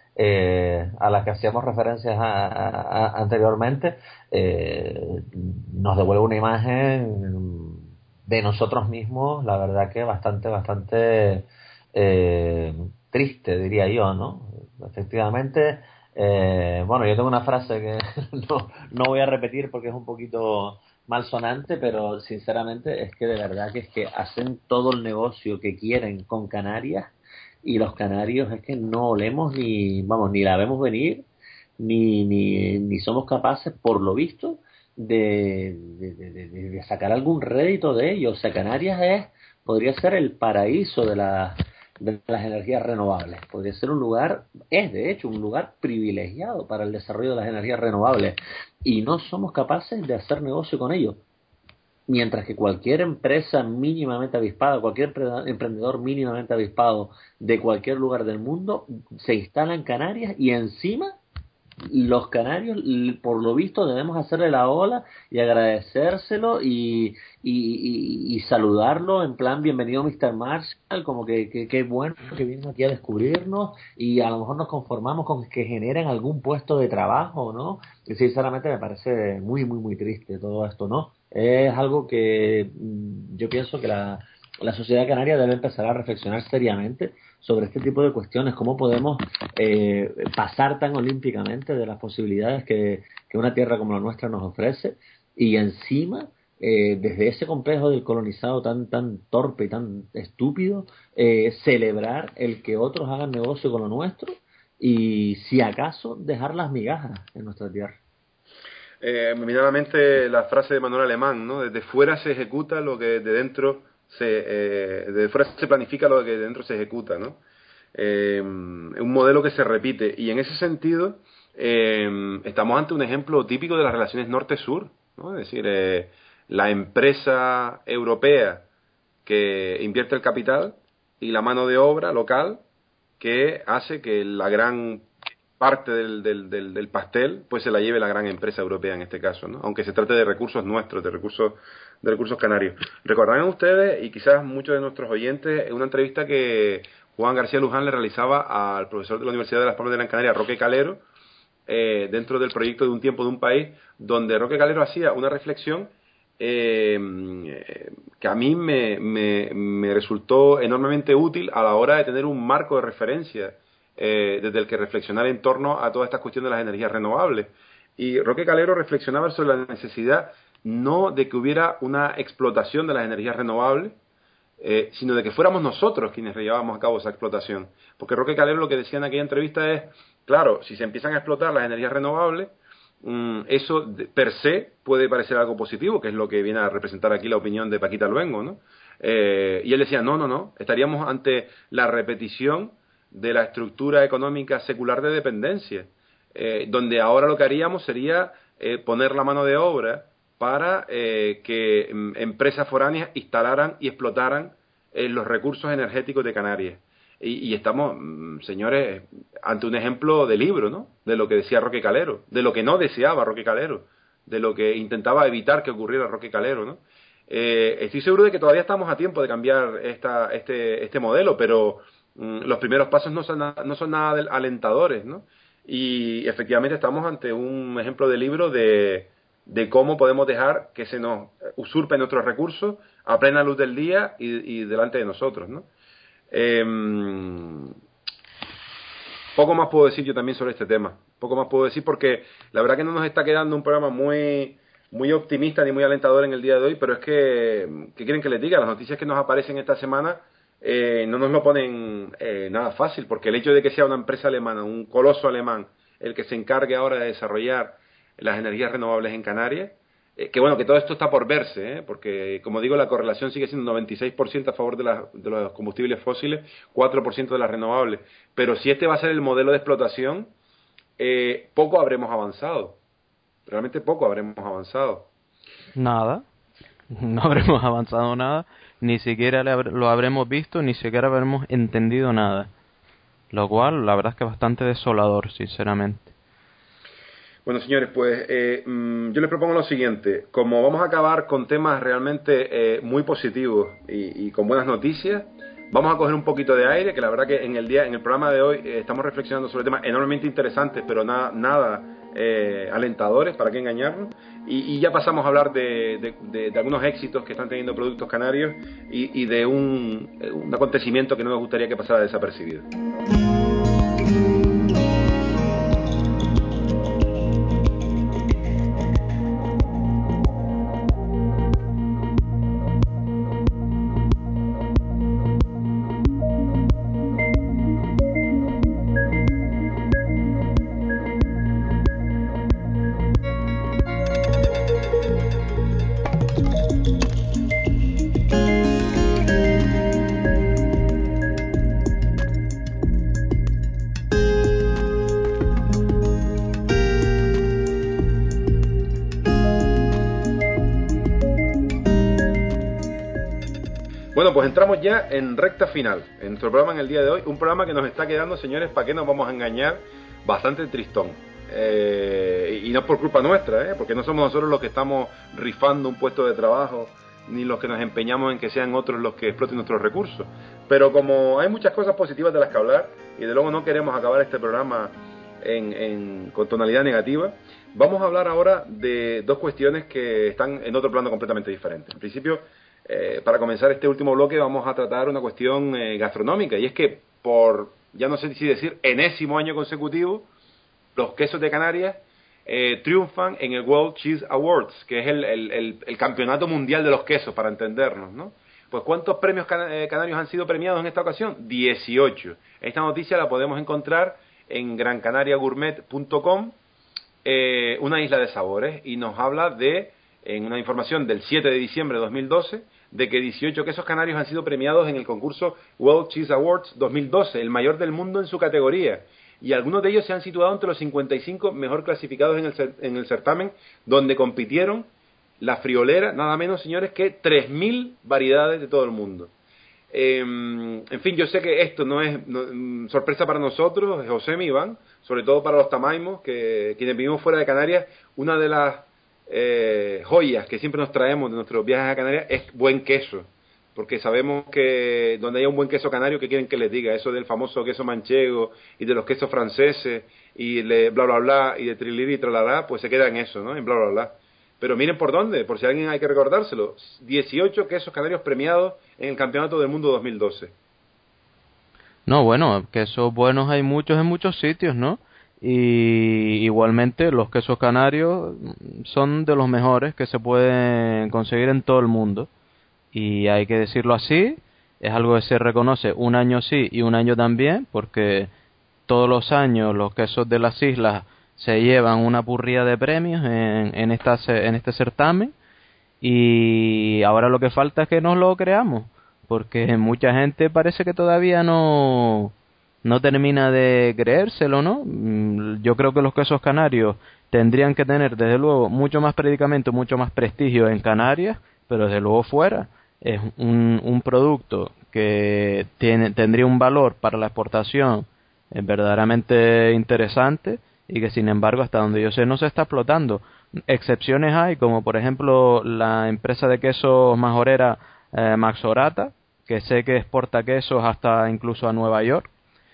eh, a las que hacíamos referencias a- a- a- anteriormente, eh, nos devuelve una imagen de nosotros mismos, la verdad que bastante, bastante eh, triste, diría yo, ¿no? Efectivamente, eh, bueno, yo tengo una frase que no, no voy a repetir porque es un poquito malsonante, pero sinceramente es que de verdad que es que hacen todo el negocio que quieren con Canarias y los canarios es que no olemos ni, vamos, ni la vemos venir, ni, ni, ni somos capaces, por lo visto, de, de, de, de- de sacar algún rédito de ello. O sea, Canarias es, podría ser el paraíso de, la, de las energías renovables. Podría ser un lugar, es de hecho un lugar privilegiado para el desarrollo de las energías renovables. Y no somos capaces de hacer negocio con ello. Mientras que cualquier empresa mínimamente avispada, cualquier empre- emprendedor mínimamente avispado de cualquier lugar del mundo se instala en Canarias y encima los canarios, l- por lo visto, debemos hacerle la ola y agradecérselo y, y, y, y saludarlo en plan bienvenido mister Marshall, como que, que, que bueno que vienen aquí a descubrirnos y a lo mejor nos conformamos con que generen algún puesto de trabajo, ¿no? Y sinceramente me parece muy, muy, muy triste todo esto, ¿no? Es algo que mm, yo pienso que la, la sociedad canaria debe empezar a reflexionar seriamente sobre este tipo de cuestiones, cómo podemos eh, pasar tan olímpicamente de las posibilidades que, que una tierra como la nuestra nos ofrece y encima, eh, desde ese complejo del colonizado tan tan torpe y tan estúpido, eh, celebrar el que otros hagan negocio con lo nuestro y si acaso dejar las migajas en nuestra tierra. Eh, me viene a la mente la frase de Manuel Alemán, ¿no? Desde fuera se ejecuta lo que de dentro se, eh, desde fuera se planifica lo que de dentro se ejecuta, ¿no? Eh, un modelo que se repite y en ese sentido eh, estamos ante un ejemplo típico de las relaciones norte-sur, ¿no? Es decir, eh, la empresa europea que invierte el capital y la mano de obra local que hace que la gran parte del, del, del, del pastel pues se la lleve la gran empresa europea en este caso, ¿no? Aunque se trate de recursos nuestros, de recursos de recursos canarios. Recordarán ustedes, y quizás muchos de nuestros oyentes, una entrevista que Juan García Luján le realizaba al profesor de la Universidad de Las Palmas de Gran Canaria, Roque Calero, eh, dentro del proyecto de Un tiempo de un país, donde Roque Calero hacía una reflexión eh, que a mí me, me, me resultó enormemente útil a la hora de tener un marco de referencia eh, desde el que reflexionar en torno a toda esta cuestión de las energías renovables. Y Roque Calero reflexionaba sobre la necesidad no de que hubiera una explotación de las energías renovables, eh, sino de que fuéramos nosotros quienes llevábamos a cabo esa explotación. Porque Roque Calero lo que decía en aquella entrevista es, claro, si se empiezan a explotar las energías renovables, mmm, eso de, per se puede parecer algo positivo, que es lo que viene a representar aquí la opinión de Paquita Luengo, ¿no? Eh, y él decía, no, no, no, estaríamos ante la repetición de la estructura económica secular de dependencia, eh, donde ahora lo que haríamos sería eh, poner la mano de obra para eh, que mm, empresas foráneas instalaran y explotaran eh, los recursos energéticos de Canarias. Y, y estamos, mm, señores, ante un ejemplo de libro, ¿no? De lo que decía Roque Calero, de lo que no deseaba Roque Calero, de lo que intentaba evitar que ocurriera Roque Calero, ¿no? Eh, estoy seguro de que todavía estamos a tiempo de cambiar esta, este, este modelo, pero mm, los primeros pasos no son, no son nada alentadores, ¿no? Y efectivamente estamos ante un ejemplo de libro de, de cómo podemos dejar que se nos usurpen nuestros recursos a plena luz del día y, y delante de nosotros, ¿no? Eh, poco más puedo decir yo también sobre este tema. Poco más puedo decir porque la verdad que no nos está quedando un programa muy muy optimista ni muy alentador en el día de hoy, pero es que, ¿qué quieren que les diga? Las noticias que nos aparecen esta semana eh, no nos lo ponen eh, nada fácil, porque el hecho de que sea una empresa alemana, un coloso alemán, el que se encargue ahora de desarrollar las energías renovables en Canarias, eh, que bueno, que todo esto está por verse, ¿eh? Porque como digo, la correlación sigue siendo noventa y seis por ciento a favor de, la, de los combustibles fósiles, cuatro por ciento de las renovables, pero si este va a ser el modelo de explotación, eh, poco habremos avanzado. Realmente poco habremos avanzado. Nada, no habremos avanzado nada, ni siquiera lo habremos visto, ni siquiera habremos entendido nada. Lo cual, la verdad es que es bastante desolador, sinceramente. Bueno, señores, pues eh, yo les propongo lo siguiente. Como vamos a acabar con temas realmente eh, muy positivos y, y con buenas noticias, vamos a coger un poquito de aire, que la verdad que en el día, en el programa de hoy eh, estamos reflexionando sobre temas enormemente interesantes, pero nada, nada eh, alentadores, para qué engañarnos, y, y ya pasamos a hablar de, de, de, de algunos éxitos que están teniendo productos canarios y, y de un, un acontecimiento que no nos gustaría que pasara desapercibido. Bueno, pues entramos ya en recta final, en nuestro programa en el día de hoy, un programa que nos está quedando, señores, ¿para qué nos vamos a engañar? Bastante tristón. Eh, y no por culpa nuestra, ¿eh? Porque no somos nosotros los que estamos rifando un puesto de trabajo, ni los que nos empeñamos en que sean otros los que exploten nuestros recursos. Pero como hay muchas cosas positivas de las que hablar, y de luego no queremos acabar este programa en, en, con tonalidad negativa, vamos a hablar ahora de dos cuestiones que están en otro plano completamente diferente. En principio, Eh, para comenzar este último bloque vamos a tratar una cuestión eh, gastronómica, y es que por, ya no sé si decir, enésimo año consecutivo, los quesos de Canarias eh, triunfan en el World Cheese Awards, que es el, el, el, el campeonato mundial de los quesos, para entendernos, ¿no? Pues ¿cuántos premios can eh, canarios han sido premiados en esta ocasión? dieciocho. Esta noticia la podemos encontrar en gran canaria gourmet punto com, eh, una isla de sabores, y nos habla de, en una información del siete de diciembre de dos mil doce, de que dieciocho quesos canarios han sido premiados en el concurso World Cheese Awards dos mil doce, el mayor del mundo en su categoría, y algunos de ellos se han situado entre los cincuenta y cinco mejor clasificados en el, en el certamen, donde compitieron la friolera, nada menos, señores, que tres mil variedades de todo el mundo. Eh, en fin, yo sé que esto no es no, sorpresa para nosotros, José y Iván, sobre todo para los tamaimos, que quienes vivimos fuera de Canarias, una de las eh, joyas que siempre nos traemos de nuestros viajes a Canarias es buen queso, porque sabemos que donde haya un buen queso canario, ¿qué quieren que les diga? Eso del famoso queso manchego y de los quesos franceses y de bla bla bla y de triliri y tralalá, pues se queda en eso, ¿no? En bla bla bla. Pero miren por dónde, por si alguien hay que recordárselo, dieciocho quesos canarios premiados en el Campeonato del Mundo dos mil doce. No, bueno, quesos buenos hay muchos en muchos sitios, ¿no? Y igualmente los quesos canarios son de los mejores que se pueden conseguir en todo el mundo. Y hay que decirlo así, es algo que se reconoce un año sí y un año también, porque todos los años los quesos de las islas se llevan una purría de premios en, en, esta, en este certamen, y ahora lo que falta es que nos lo creamos, porque mucha gente parece que todavía no, no termina de creérselo, ¿no? Yo creo que los quesos canarios tendrían que tener, desde luego, mucho más predicamento, mucho más prestigio en Canarias, pero desde luego fuera. Es un, un producto que tiene, tendría un valor para la exportación eh, verdaderamente interesante, y que sin embargo, hasta donde yo sé, no se está explotando. Excepciones hay, como por ejemplo la empresa de quesos majorera eh, Maxorata, que sé que exporta quesos hasta incluso a Nueva York,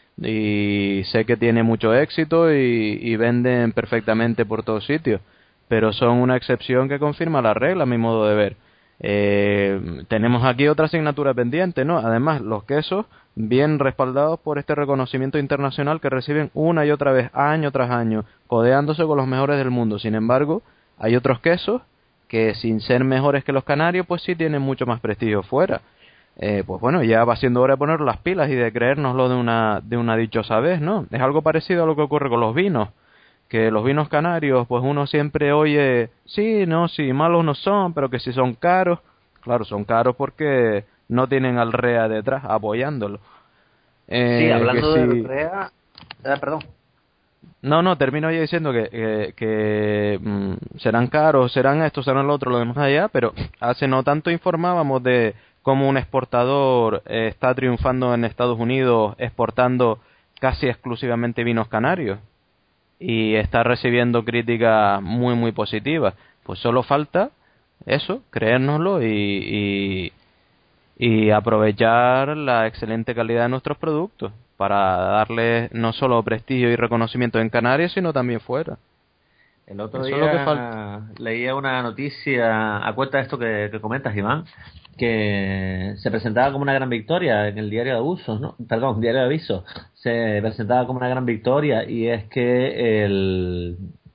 y sé que tiene mucho éxito y, y venden perfectamente por todos sitios, pero son una excepción que confirma la regla, a mi modo de ver. Eh, tenemos aquí otra asignatura pendiente, ¿no? Además, los quesos bien respaldados por este reconocimiento internacional que reciben una y otra vez, año tras año, codeándose con los mejores del mundo. Sin embargo, hay otros quesos que, sin ser mejores que los canarios, pues sí tienen mucho más prestigio fuera. Eh, pues bueno, ya va siendo hora de poner las pilas y de creérnoslo de una, de una dichosa vez, ¿no? Es algo parecido a lo que ocurre con los vinos, que los vinos canarios, pues uno siempre oye, sí, no, sí, malos no son, pero que si son caros. Claro, son caros porque no tienen al R E A detrás apoyándolo. Eh, sí, hablando que del si... R E A, eh, perdón. No, no, termino ya diciendo que, que, que mm, serán caros, serán esto, serán lo otro, lo demás allá, pero hace no tanto informábamos de cómo un exportador eh, está triunfando en Estados Unidos exportando casi exclusivamente vinos canarios y está recibiendo críticas muy muy positivas. Pues solo falta eso, creérnoslo y, y, y aprovechar la excelente calidad de nuestros productos para darles no solo prestigio y reconocimiento en Canarias, sino también fuera. El otro Eso es lo que falta. día leía una noticia a cuenta de esto que, que comentas, Iván, que se presentaba como una gran victoria en el diario de avisos, ¿no? Perdón, diario de avisos. Se presentaba como una gran victoria y es que el,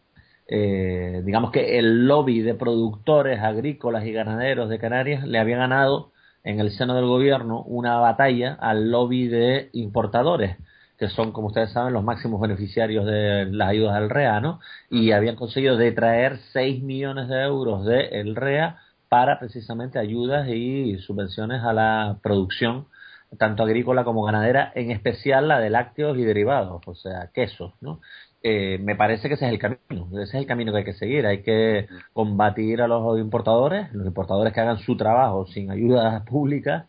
eh, digamos que el lobby de productores agrícolas y ganaderos de Canarias le había ganado en el seno del gobierno una batalla al lobby de importadores, que son, como ustedes saben, los máximos beneficiarios de las ayudas del R E A, ¿no? Y habían conseguido detraer seis millones de euros del R E A para precisamente ayudas y subvenciones a la producción, tanto agrícola como ganadera, en especial la de lácteos y derivados, o sea, quesos, ¿no? Eh, me parece que ese es el camino, ese es el camino que hay que seguir, hay que combatir a los importadores, los importadores que hagan su trabajo sin ayudas públicas,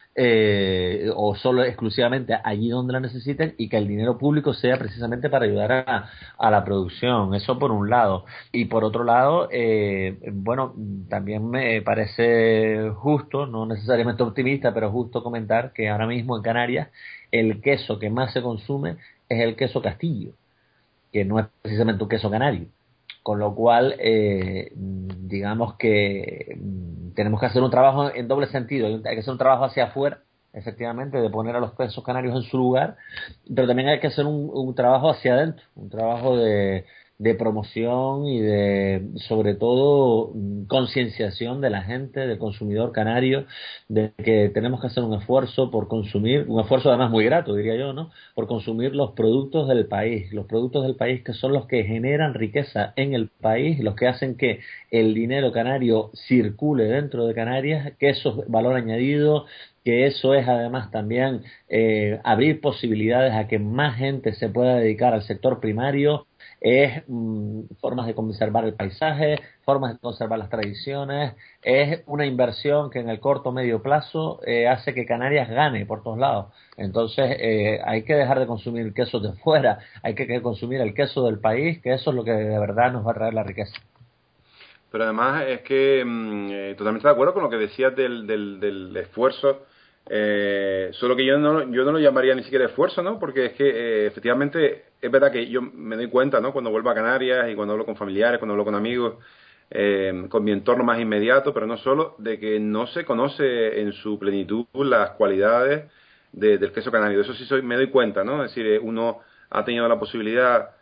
eh, o solo exclusivamente allí donde la necesiten, y que el dinero público sea precisamente para ayudar a, a la producción. Eso por un lado. Y por otro lado, eh, bueno, también me parece justo, no necesariamente optimista, pero justo comentar que ahora mismo en Canarias el queso que más se consume es el queso Castillo, que no es precisamente un queso canario. Con lo cual, eh, digamos que mm, tenemos que hacer un trabajo en doble sentido. Hay que hacer un trabajo hacia afuera, efectivamente, de poner a los quesos canarios en su lugar, pero también hay que hacer un, un trabajo hacia adentro, un trabajo de, de promoción y de, sobre todo, mm, concienciación de la gente, del consumidor canario, de que tenemos que hacer un esfuerzo por consumir, un esfuerzo además muy grato, diría yo, ¿no? Por consumir los productos del país, los productos del país que son los que generan riqueza en el país, los que hacen que el dinero canario circule dentro de Canarias, que eso es valor añadido, que eso es además también eh, abrir posibilidades a que más gente se pueda dedicar al sector primario, es mmm, formas de conservar el paisaje, formas de conservar las tradiciones, es una inversión que en el corto medio plazo eh, hace que Canarias gane por todos lados. Entonces eh, hay que dejar de consumir quesos de fuera, hay que, que consumir el queso del país, que eso es lo que de verdad nos va a traer la riqueza. Pero además es que mmm, eh, totalmente de acuerdo con lo que decías del, del, del esfuerzo, eh, solo que yo no, yo no lo llamaría ni siquiera esfuerzo, ¿no? Porque es que eh, efectivamente es verdad que yo me doy cuenta, ¿no? Cuando vuelvo a Canarias y cuando hablo con familiares, cuando hablo con amigos, eh, con mi entorno más inmediato, pero no solo, de que no se conoce en su plenitud las cualidades de, del queso canario. De eso sí soy, me doy cuenta, ¿no? Es decir, eh, uno ha tenido la posibilidad,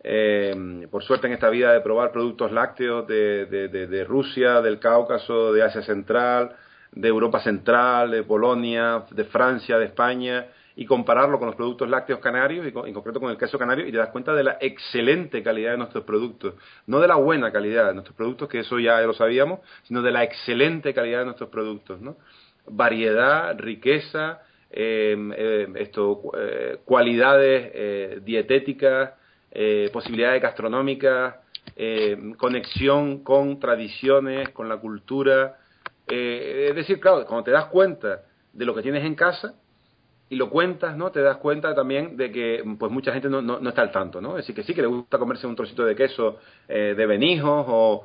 eh, por suerte en esta vida, de probar productos lácteos de, de, de, de Rusia, del Cáucaso, de Asia Central, de Europa Central, de Polonia, de Francia, de España, y compararlo con los productos lácteos canarios, y con, en concreto con el queso canario, y te das cuenta de la excelente calidad de nuestros productos. No de la buena calidad de nuestros productos, que eso ya lo sabíamos, sino de la excelente calidad de nuestros productos, ¿no? Variedad, riqueza, eh, eh, esto, eh, cualidades eh, dietéticas, eh, posibilidades gastronómicas, eh, conexión con tradiciones, con la cultura. Eh, es decir, claro, cuando te das cuenta de lo que tienes en casa y lo cuentas, ¿no? Te das cuenta también de que pues mucha gente no, no, no está al tanto, ¿no? Es decir, que sí que le gusta comerse un trocito de queso eh, de Benijos o,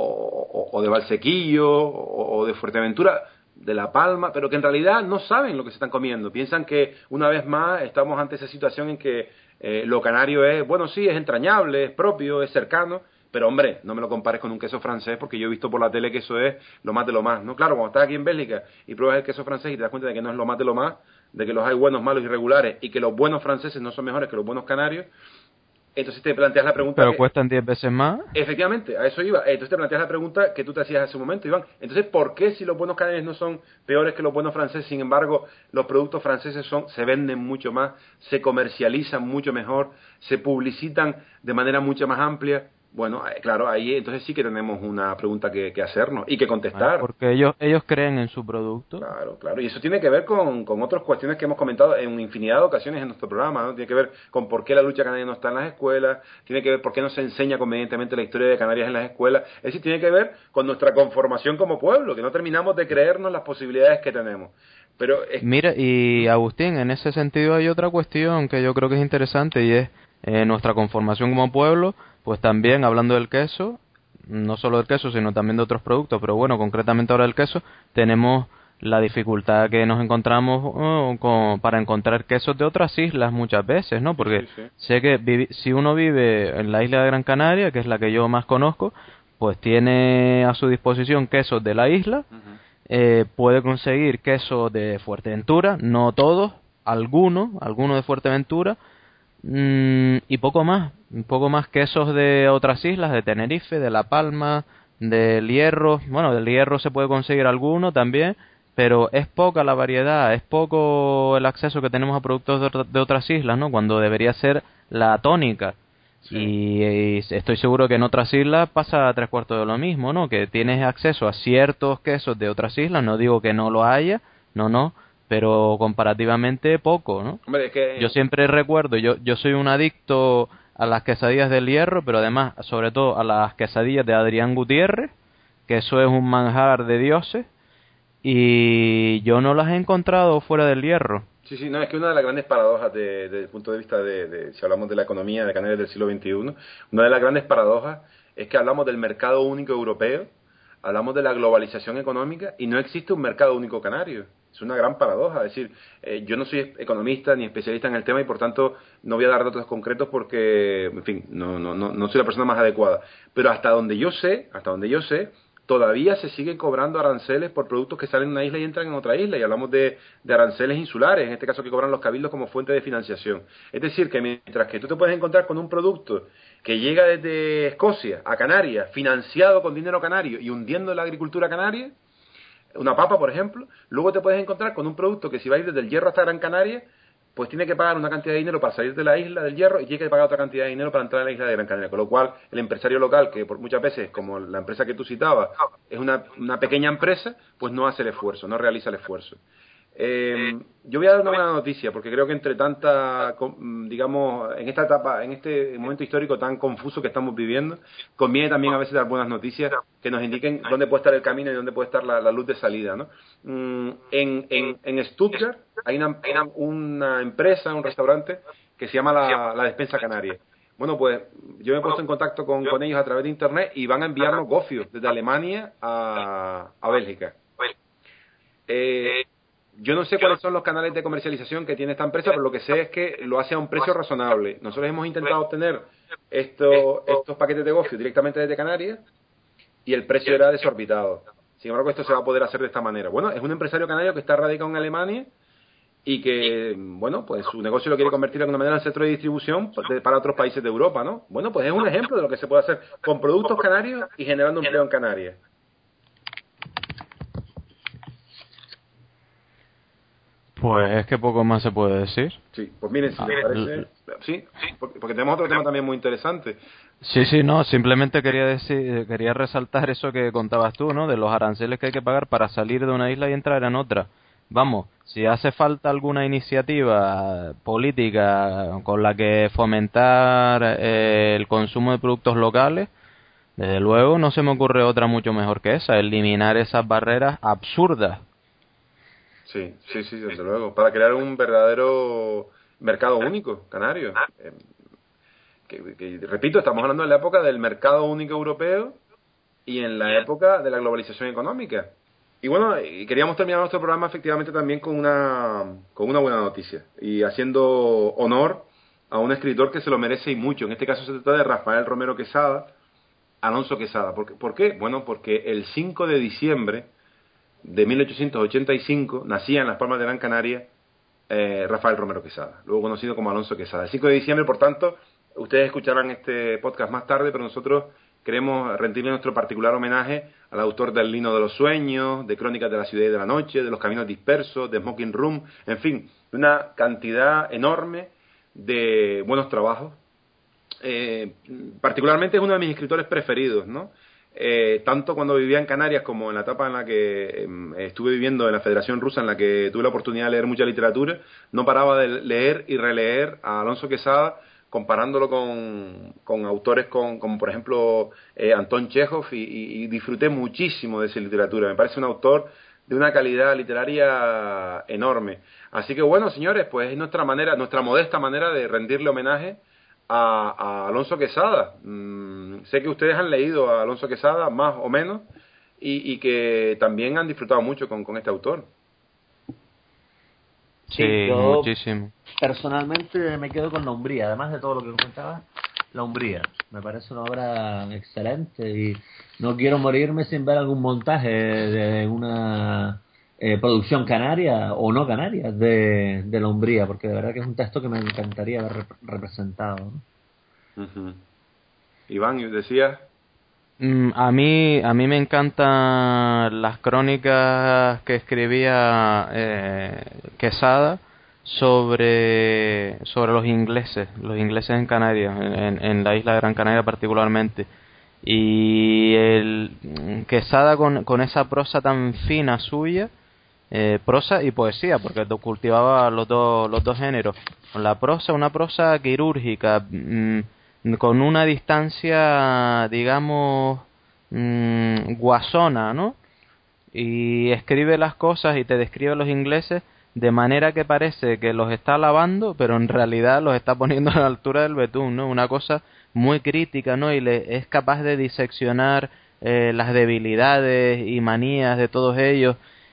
o, o de Valsequillo o, o de Fuerteventura, de La Palma, pero que en realidad no saben lo que se están comiendo. Piensan que una vez más estamos ante esa situación en que eh, lo canario es, bueno, sí, es entrañable, es propio, es cercano, pero hombre, no me lo compares con un queso francés, porque yo he visto por la tele que eso es lo más de lo más, ¿no? Claro, cuando estás aquí en Bélgica y pruebas el queso francés y te das cuenta de que no es lo más de lo más, de que los hay buenos, malos y regulares, y que los buenos franceses no son mejores que los buenos canarios, entonces te planteas la pregunta Pero que... cuestan diez veces más. Efectivamente, a eso iba. Entonces te planteas la pregunta que tú te hacías hace un momento, Iván. Entonces, ¿por qué si los buenos canarios no son peores que los buenos franceses, sin embargo, los productos franceses son se venden mucho más, se comercializan mucho mejor, se publicitan de manera mucho más amplia? Bueno, eh, claro, ahí entonces sí que tenemos una pregunta que, que hacernos y que Bueno, contestar. porque ellos ellos creen en su producto. Claro, claro. Y eso tiene que ver con, con otras cuestiones que hemos comentado en infinidad de ocasiones en nuestro programa, ¿no? Tiene que ver con por qué la lucha canaria no está en las escuelas, tiene que ver por qué no se enseña convenientemente la historia de Canarias en las escuelas. Es decir, tiene que ver con nuestra conformación como pueblo, que no terminamos de creernos las posibilidades que tenemos. Pero es... Mira, y Agustín, en ese sentido hay otra cuestión que yo creo que es interesante y es eh, nuestra conformación como pueblo, pues también hablando del queso, no solo del queso, sino también de otros productos, pero bueno, concretamente ahora del queso, tenemos la dificultad que nos encontramos oh, con, para encontrar quesos de otras islas muchas veces, ¿no? Sí, Porque sí, sí. sé que vivi- si uno vive en la isla de Gran Canaria, que es la que yo más conozco, pues tiene a su disposición quesos de la isla, Ujú. eh, puede conseguir quesos de Fuerteventura, no todos, algunos, algunos de Fuerteventura, mm, y poco más, un poco más quesos de otras islas, de Tenerife, de La Palma, del Hierro, bueno, del Hierro se puede conseguir alguno también, pero es poca la variedad, es poco el acceso que tenemos a productos de, otra- de otras islas, ¿no? Cuando debería ser la tónica. Sí. Y, y estoy seguro que en otras islas pasa tres cuartos de lo mismo, ¿no? Que tienes acceso a ciertos quesos de otras islas, no digo que no lo haya, no, no, pero comparativamente poco, ¿no? Hombre, es Yo que... siempre recuerdo, yo, yo soy un adicto a las quesadillas del Hierro, pero además, sobre todo, a las quesadillas de Adrián Gutiérrez, que eso es un manjar de dioses, y yo no las he encontrado fuera del Hierro. Sí, sí, no, es que una de las grandes paradojas de- desde el punto de vista de, de- si hablamos de la economía de Canarias del siglo veintiuno, una de las grandes paradojas es que hablamos del mercado único europeo, hablamos de la globalización económica y no existe un mercado único canario. Es una gran paradoja, es decir, eh, yo no soy economista ni especialista en el tema y por tanto no voy a dar datos concretos porque, en fin, no, no, no, no soy la persona más adecuada. Pero hasta donde yo sé, hasta donde yo sé, todavía se siguen cobrando aranceles por productos que salen de una isla y entran en otra isla, y hablamos de, de aranceles insulares, en este caso que cobran los cabildos como fuente de financiación. Es decir, que mientras que tú te puedes encontrar con un producto que llega desde Escocia a Canarias, financiado con dinero canario y hundiendo la agricultura canaria, una papa, por ejemplo, luego te puedes encontrar con un producto que si va a ir desde el Hierro hasta Gran Canaria, pues tiene que pagar una cantidad de dinero para salir de la isla del Hierro y tiene que pagar otra cantidad de dinero para entrar a la isla de Gran Canaria. Con lo cual, el empresario local, que por muchas veces, como la empresa que tú citabas, es una, una pequeña empresa, pues no hace el esfuerzo, no realiza el esfuerzo. Eh, yo voy a dar una buena noticia, porque creo que entre tanta, com- digamos, en esta etapa, en este momento histórico tan confuso que estamos viviendo, conviene también a veces dar buenas noticias que nos indiquen dónde puede estar el camino y dónde puede estar la, la luz de salida, ¿no? Mm, en, en, en Stuttgart hay una, una empresa, un restaurante que se llama la, la Despensa Canaria. Bueno, pues yo me he puesto en contacto con, con ellos a través de internet y van a enviarnos gofios desde Alemania a, a Bélgica. Eh, yo no sé cuáles son los canales de comercialización que tiene esta empresa, pero lo que sé es que lo hace a un precio razonable. Nosotros hemos intentado obtener esto, estos paquetes de gofio directamente desde Canarias y el precio era desorbitado. Sin embargo, esto se va a poder hacer de esta manera. Bueno, es un empresario canario que está radicado en Alemania y que, bueno, pues su negocio lo quiere convertir de alguna manera en centro de distribución para otros países de Europa, ¿no? Bueno, pues es un ejemplo de lo que se puede hacer con productos canarios y generando empleo en Canarias. Pues es que poco más se puede decir. Sí, pues miren, si Ah, les l- parece... Sí, porque, porque tenemos otro tema también muy interesante. Sí, sí, no, simplemente quería decir, quería resaltar eso que contabas tú, ¿no? De los aranceles que hay que pagar para salir de una isla y entrar en otra. Vamos, si hace falta alguna iniciativa política con la que fomentar eh, el consumo de productos locales, desde luego no se me ocurre otra mucho mejor que esa, eliminar esas barreras absurdas. Sí, sí, sí, desde luego. Para crear un verdadero mercado único, canario. Eh, que, que, repito, estamos hablando de la época del mercado único europeo y en la época de la globalización económica. Y bueno, y queríamos terminar nuestro programa efectivamente también con una, con una buena noticia y haciendo honor a un escritor que se lo merece y mucho. En este caso se trata de Rafael Romero Quesada, Alonso Quesada. ¿Por qué? ¿Por qué? Bueno, porque el cinco de diciembre de mil ochocientos ochenta y cinco nacía en Las Palmas de Gran Canaria eh, Rafael Romero Quesada, luego conocido como Alonso Quesada. El cinco de diciembre, por tanto, ustedes escucharán este podcast más tarde, pero nosotros queremos rendirle nuestro particular homenaje al autor del Lino de los Sueños, de Crónicas de la Ciudad y de la Noche, de Los Caminos Dispersos, de Smoking Room, en fin, de una cantidad enorme de buenos trabajos. Eh, particularmente es uno de mis escritores preferidos, ¿no? Eh, tanto cuando vivía en Canarias como en la etapa en la que eh, estuve viviendo en la Federación Rusa, en la que tuve la oportunidad de leer mucha literatura, no paraba de leer y releer a Alonso Quesada, comparándolo con, con autores con, como por ejemplo eh, Anton Chekhov, y, y, y disfruté muchísimo de esa literatura. Me parece un autor de una calidad literaria enorme. Así que bueno, señores, pues es nuestra manera, nuestra modesta manera de rendirle homenaje a, a Alonso Quesada. Mm, sé que ustedes han leído a Alonso Quesada, más o menos, y, y que también han disfrutado mucho con, con este autor. Sí, Sí, yo muchísimo. personalmente me quedo con La Umbría, además de todo lo que comentabas, La Umbría. Me parece una obra excelente y no quiero morirme sin ver algún montaje de una eh, producción canaria o no canaria de, de La Umbría, porque de verdad que es un texto que me encantaría ver rep- representado, ¿no? Uh-huh. Iván, decías. Mm, A mí, a mí me encantan las crónicas que escribía eh, Quesada sobre, sobre los ingleses, los ingleses en Canarias, en, en la isla de Gran Canaria particularmente. Y el mm, Quesada con, con esa prosa tan fina suya, eh, prosa y poesía, porque do- cultivaba los dos, los dos géneros. Con la prosa, una prosa quirúrgica, mm, con una distancia, digamos, mm, guasona, ¿no? Y escribe las cosas y te describe a los ingleses de manera que parece que los está alabando, pero en realidad los está poniendo a la altura del betún, ¿no? Una cosa muy crítica, ¿no? Y le, es capaz de diseccionar eh, las debilidades y manías de todos ellos.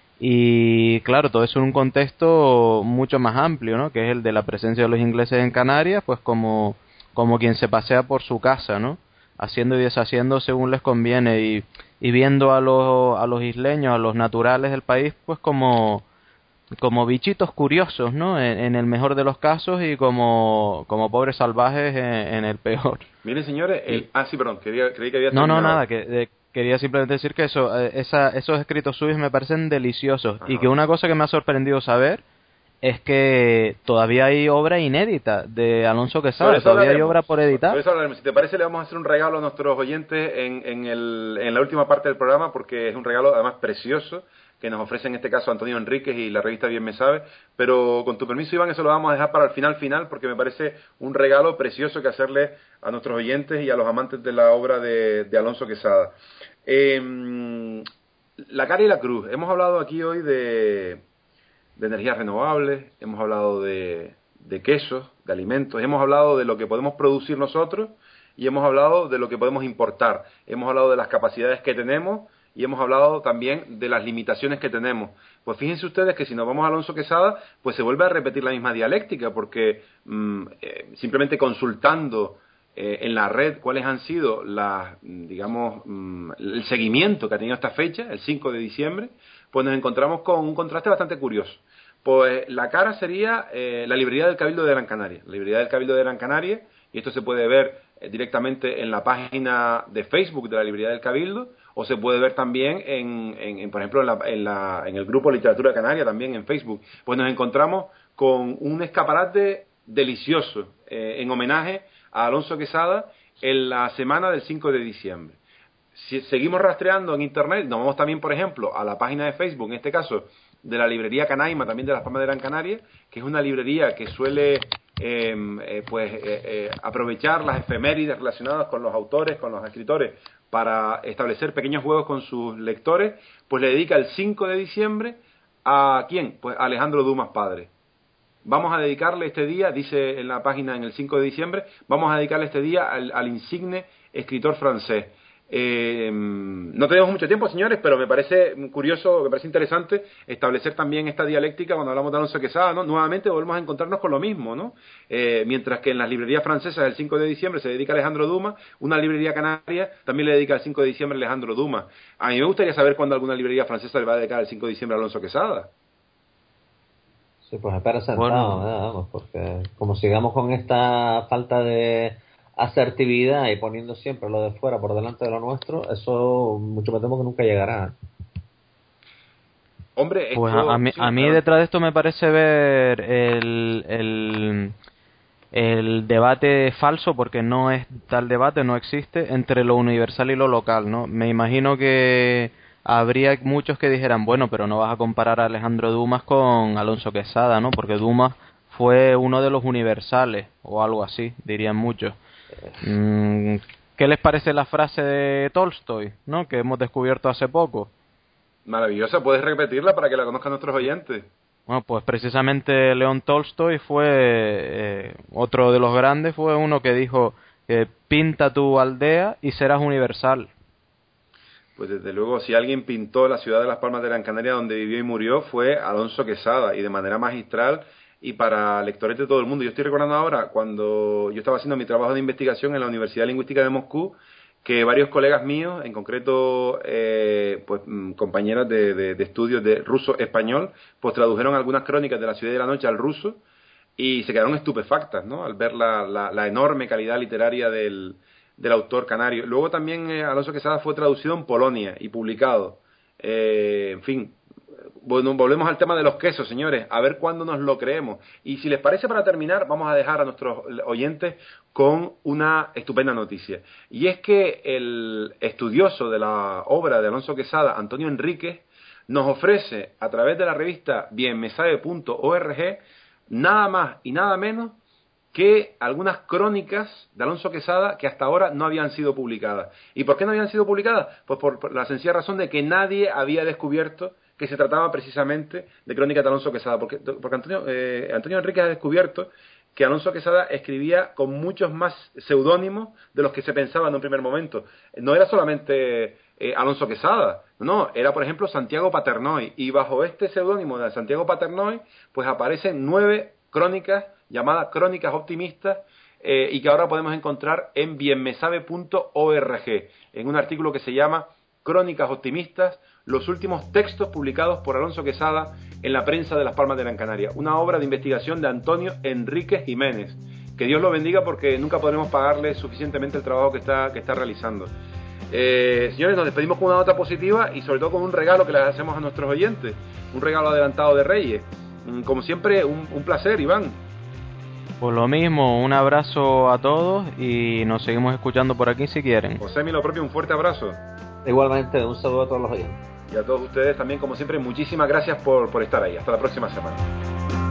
Y claro, todo eso en un contexto mucho más amplio, ¿no? Que es el de la presencia de los ingleses en Canarias, pues como, como quien se pasea por su casa, ¿no? Haciendo y deshaciendo según les conviene, y, y viendo a los, a los isleños, a los naturales del país, pues como, como bichitos curiosos, ¿no? En, en el mejor de los casos, y como, como pobres salvajes en, en el peor. Miren, señores, Y, el... ah, sí, perdón, quería, creí que había no, no, terminado. nada, que eh, quería simplemente decir que eso, eh, esa, esos escritos suyos me parecen deliciosos, y que Ajá. una cosa que me ha sorprendido saber es que todavía hay obra inédita de Alonso Sobre Quesada, eso todavía hay hablaremos. obra por editar. Sobre eso hablaremos. Si te parece, le vamos a hacer un regalo a nuestros oyentes en, en, el, en la última parte del programa, porque es un regalo además precioso que nos ofrece en este caso Antonio Enríquez y la revista Bien Me Sabe. Pero con tu permiso, Iván, eso lo vamos a dejar para el final final, porque me parece un regalo precioso que hacerle a nuestros oyentes y a los amantes de la obra de, de Alonso Quesada. Eh, la cara y la cruz. Hemos hablado aquí hoy de de energías renovables, hemos hablado de, de quesos, de alimentos, hemos hablado de lo que podemos producir nosotros y hemos hablado de lo que podemos importar, hemos hablado de las capacidades que tenemos y hemos hablado también de las limitaciones que tenemos. Pues fíjense ustedes que si nos vamos a Alonso Quesada, pues se vuelve a repetir la misma dialéctica, porque mmm, eh, simplemente consultando eh, en la red cuáles han sido las, digamos, mmm, el seguimiento que ha tenido esta fecha, el cinco de diciembre, pues nos encontramos con un contraste bastante curioso. Pues la cara sería eh, la librería del Cabildo de Gran Canaria. La librería del Cabildo de Gran Canaria, y esto se puede ver eh, directamente en la página de Facebook de la librería del Cabildo, o se puede ver también, en, en, en por ejemplo, en, la, en, la, en el grupo Literatura Canaria, también en Facebook. Pues nos encontramos con un escaparate delicioso eh, en homenaje a Alonso Quesada en la semana del cinco de diciembre. Si seguimos rastreando en internet, nos vamos también, por ejemplo, a la página de Facebook, en este caso, de la librería Canaima, también de Las Palmas de Gran Canaria, que es una librería que suele eh, eh, pues eh, eh, aprovechar las efemérides relacionadas con los autores, con los escritores, para establecer pequeños juegos con sus lectores. Pues le dedica el cinco de diciembre a ¿quién? Pues a Alejandro Dumas padre. Vamos a dedicarle este día, dice en la página en el cinco de diciembre, vamos a dedicarle este día al, al insigne escritor francés. Eh, no tenemos mucho tiempo, señores, pero me parece curioso, me parece interesante establecer también esta dialéctica cuando hablamos de Alonso Quesada, ¿no? Nuevamente volvemos a encontrarnos con lo mismo, ¿no? Eh, mientras que en las librerías francesas el cinco de diciembre se dedica a Alejandro Dumas, una librería canaria también le dedica el cinco de diciembre a Alejandro Dumas. A mí me gustaría saber cuándo alguna librería francesa le va a dedicar el cinco de diciembre a Alonso Quesada. Sí, pues espera sentado, Bueno. ¿verdad? Vamos, porque como sigamos con esta falta de asertividad y poniendo siempre lo de fuera por delante de lo nuestro, eso mucho me temo que nunca llegará. Hombre, Pues a, a esto... mí, Sí, a mí adelante. detrás de esto me parece ver el, el, el debate falso, porque no es tal debate, no existe, entre lo universal y lo local, ¿no? Me imagino que habría muchos que dijeran, bueno, pero no vas a comparar a Alejandro Dumas con Alonso Quesada, ¿no? Porque Dumas fue uno de los universales, o algo así, dirían muchos. Mm, ¿Qué les parece la frase de Tolstoy, ¿no? Que hemos descubierto hace poco? Maravillosa, ¿puedes repetirla para que la conozcan nuestros oyentes? Bueno, pues precisamente León Tolstoy fue eh, otro de los grandes, fue uno que dijo que pinta tu aldea y serás universal. Pues desde luego, si alguien pintó la ciudad de Las Palmas de Gran Canaria donde vivió y murió fue Alonso Quesada, y de manera magistral y para lectores de todo el mundo. Yo estoy recordando ahora, cuando yo estaba haciendo mi trabajo de investigación en la Universidad Lingüística de Moscú, que varios colegas míos, en concreto eh, pues mm, compañeras de, de, de estudios de ruso-español, pues tradujeron algunas crónicas de La ciudad de la noche al ruso y se quedaron estupefactas, ¿no? Al ver la, la, la enorme calidad literaria del, del autor canario. Luego también eh, Alonso Quesada fue traducido en Polonia y publicado. Eh, en fin, bueno, volvemos al tema de los quesos, señores, a ver cuándo nos lo creemos. Y si les parece, para terminar, vamos a dejar a nuestros oyentes con una estupenda noticia. Y es que el estudioso de la obra de Alonso Quesada, Antonio Enríquez, nos ofrece a través de la revista bien me sabe punto org nada más y nada menos que algunas crónicas de Alonso Quesada que hasta ahora no habían sido publicadas. ¿Y por qué no habían sido publicadas? Pues por, por la sencilla razón de que nadie había descubierto que se trataba precisamente de crónicas de Alonso Quesada, porque, porque Antonio, eh, Antonio Enríquez ha descubierto que Alonso Quesada escribía con muchos más seudónimos de los que se pensaba en un primer momento. No era solamente eh, Alonso Quesada, no, era por ejemplo Santiago Paternoy, y bajo este seudónimo de Santiago Paternoy pues aparecen nueve crónicas llamadas Crónicas Optimistas, eh, y que ahora podemos encontrar en bien me sabe punto org, en un artículo que se llama Crónicas Optimistas, los últimos textos publicados por Alonso Quesada en la prensa de Las Palmas de Gran Canaria, una obra de investigación de Antonio Enríquez Jiménez. Que Dios lo bendiga, porque nunca podremos pagarle suficientemente el trabajo que está, que está realizando. Eh, señores, nos despedimos con una nota positiva y sobre todo con un regalo que les hacemos a nuestros oyentes, un regalo adelantado de Reyes. Como siempre, un, un placer, Iván. Pues lo mismo, un abrazo a todos y nos seguimos escuchando por aquí si quieren. José, mi lo propio, un fuerte abrazo. Igualmente, un saludo a todos los oyentes. Y a todos ustedes también, como siempre, muchísimas gracias por, por estar ahí. Hasta la próxima semana.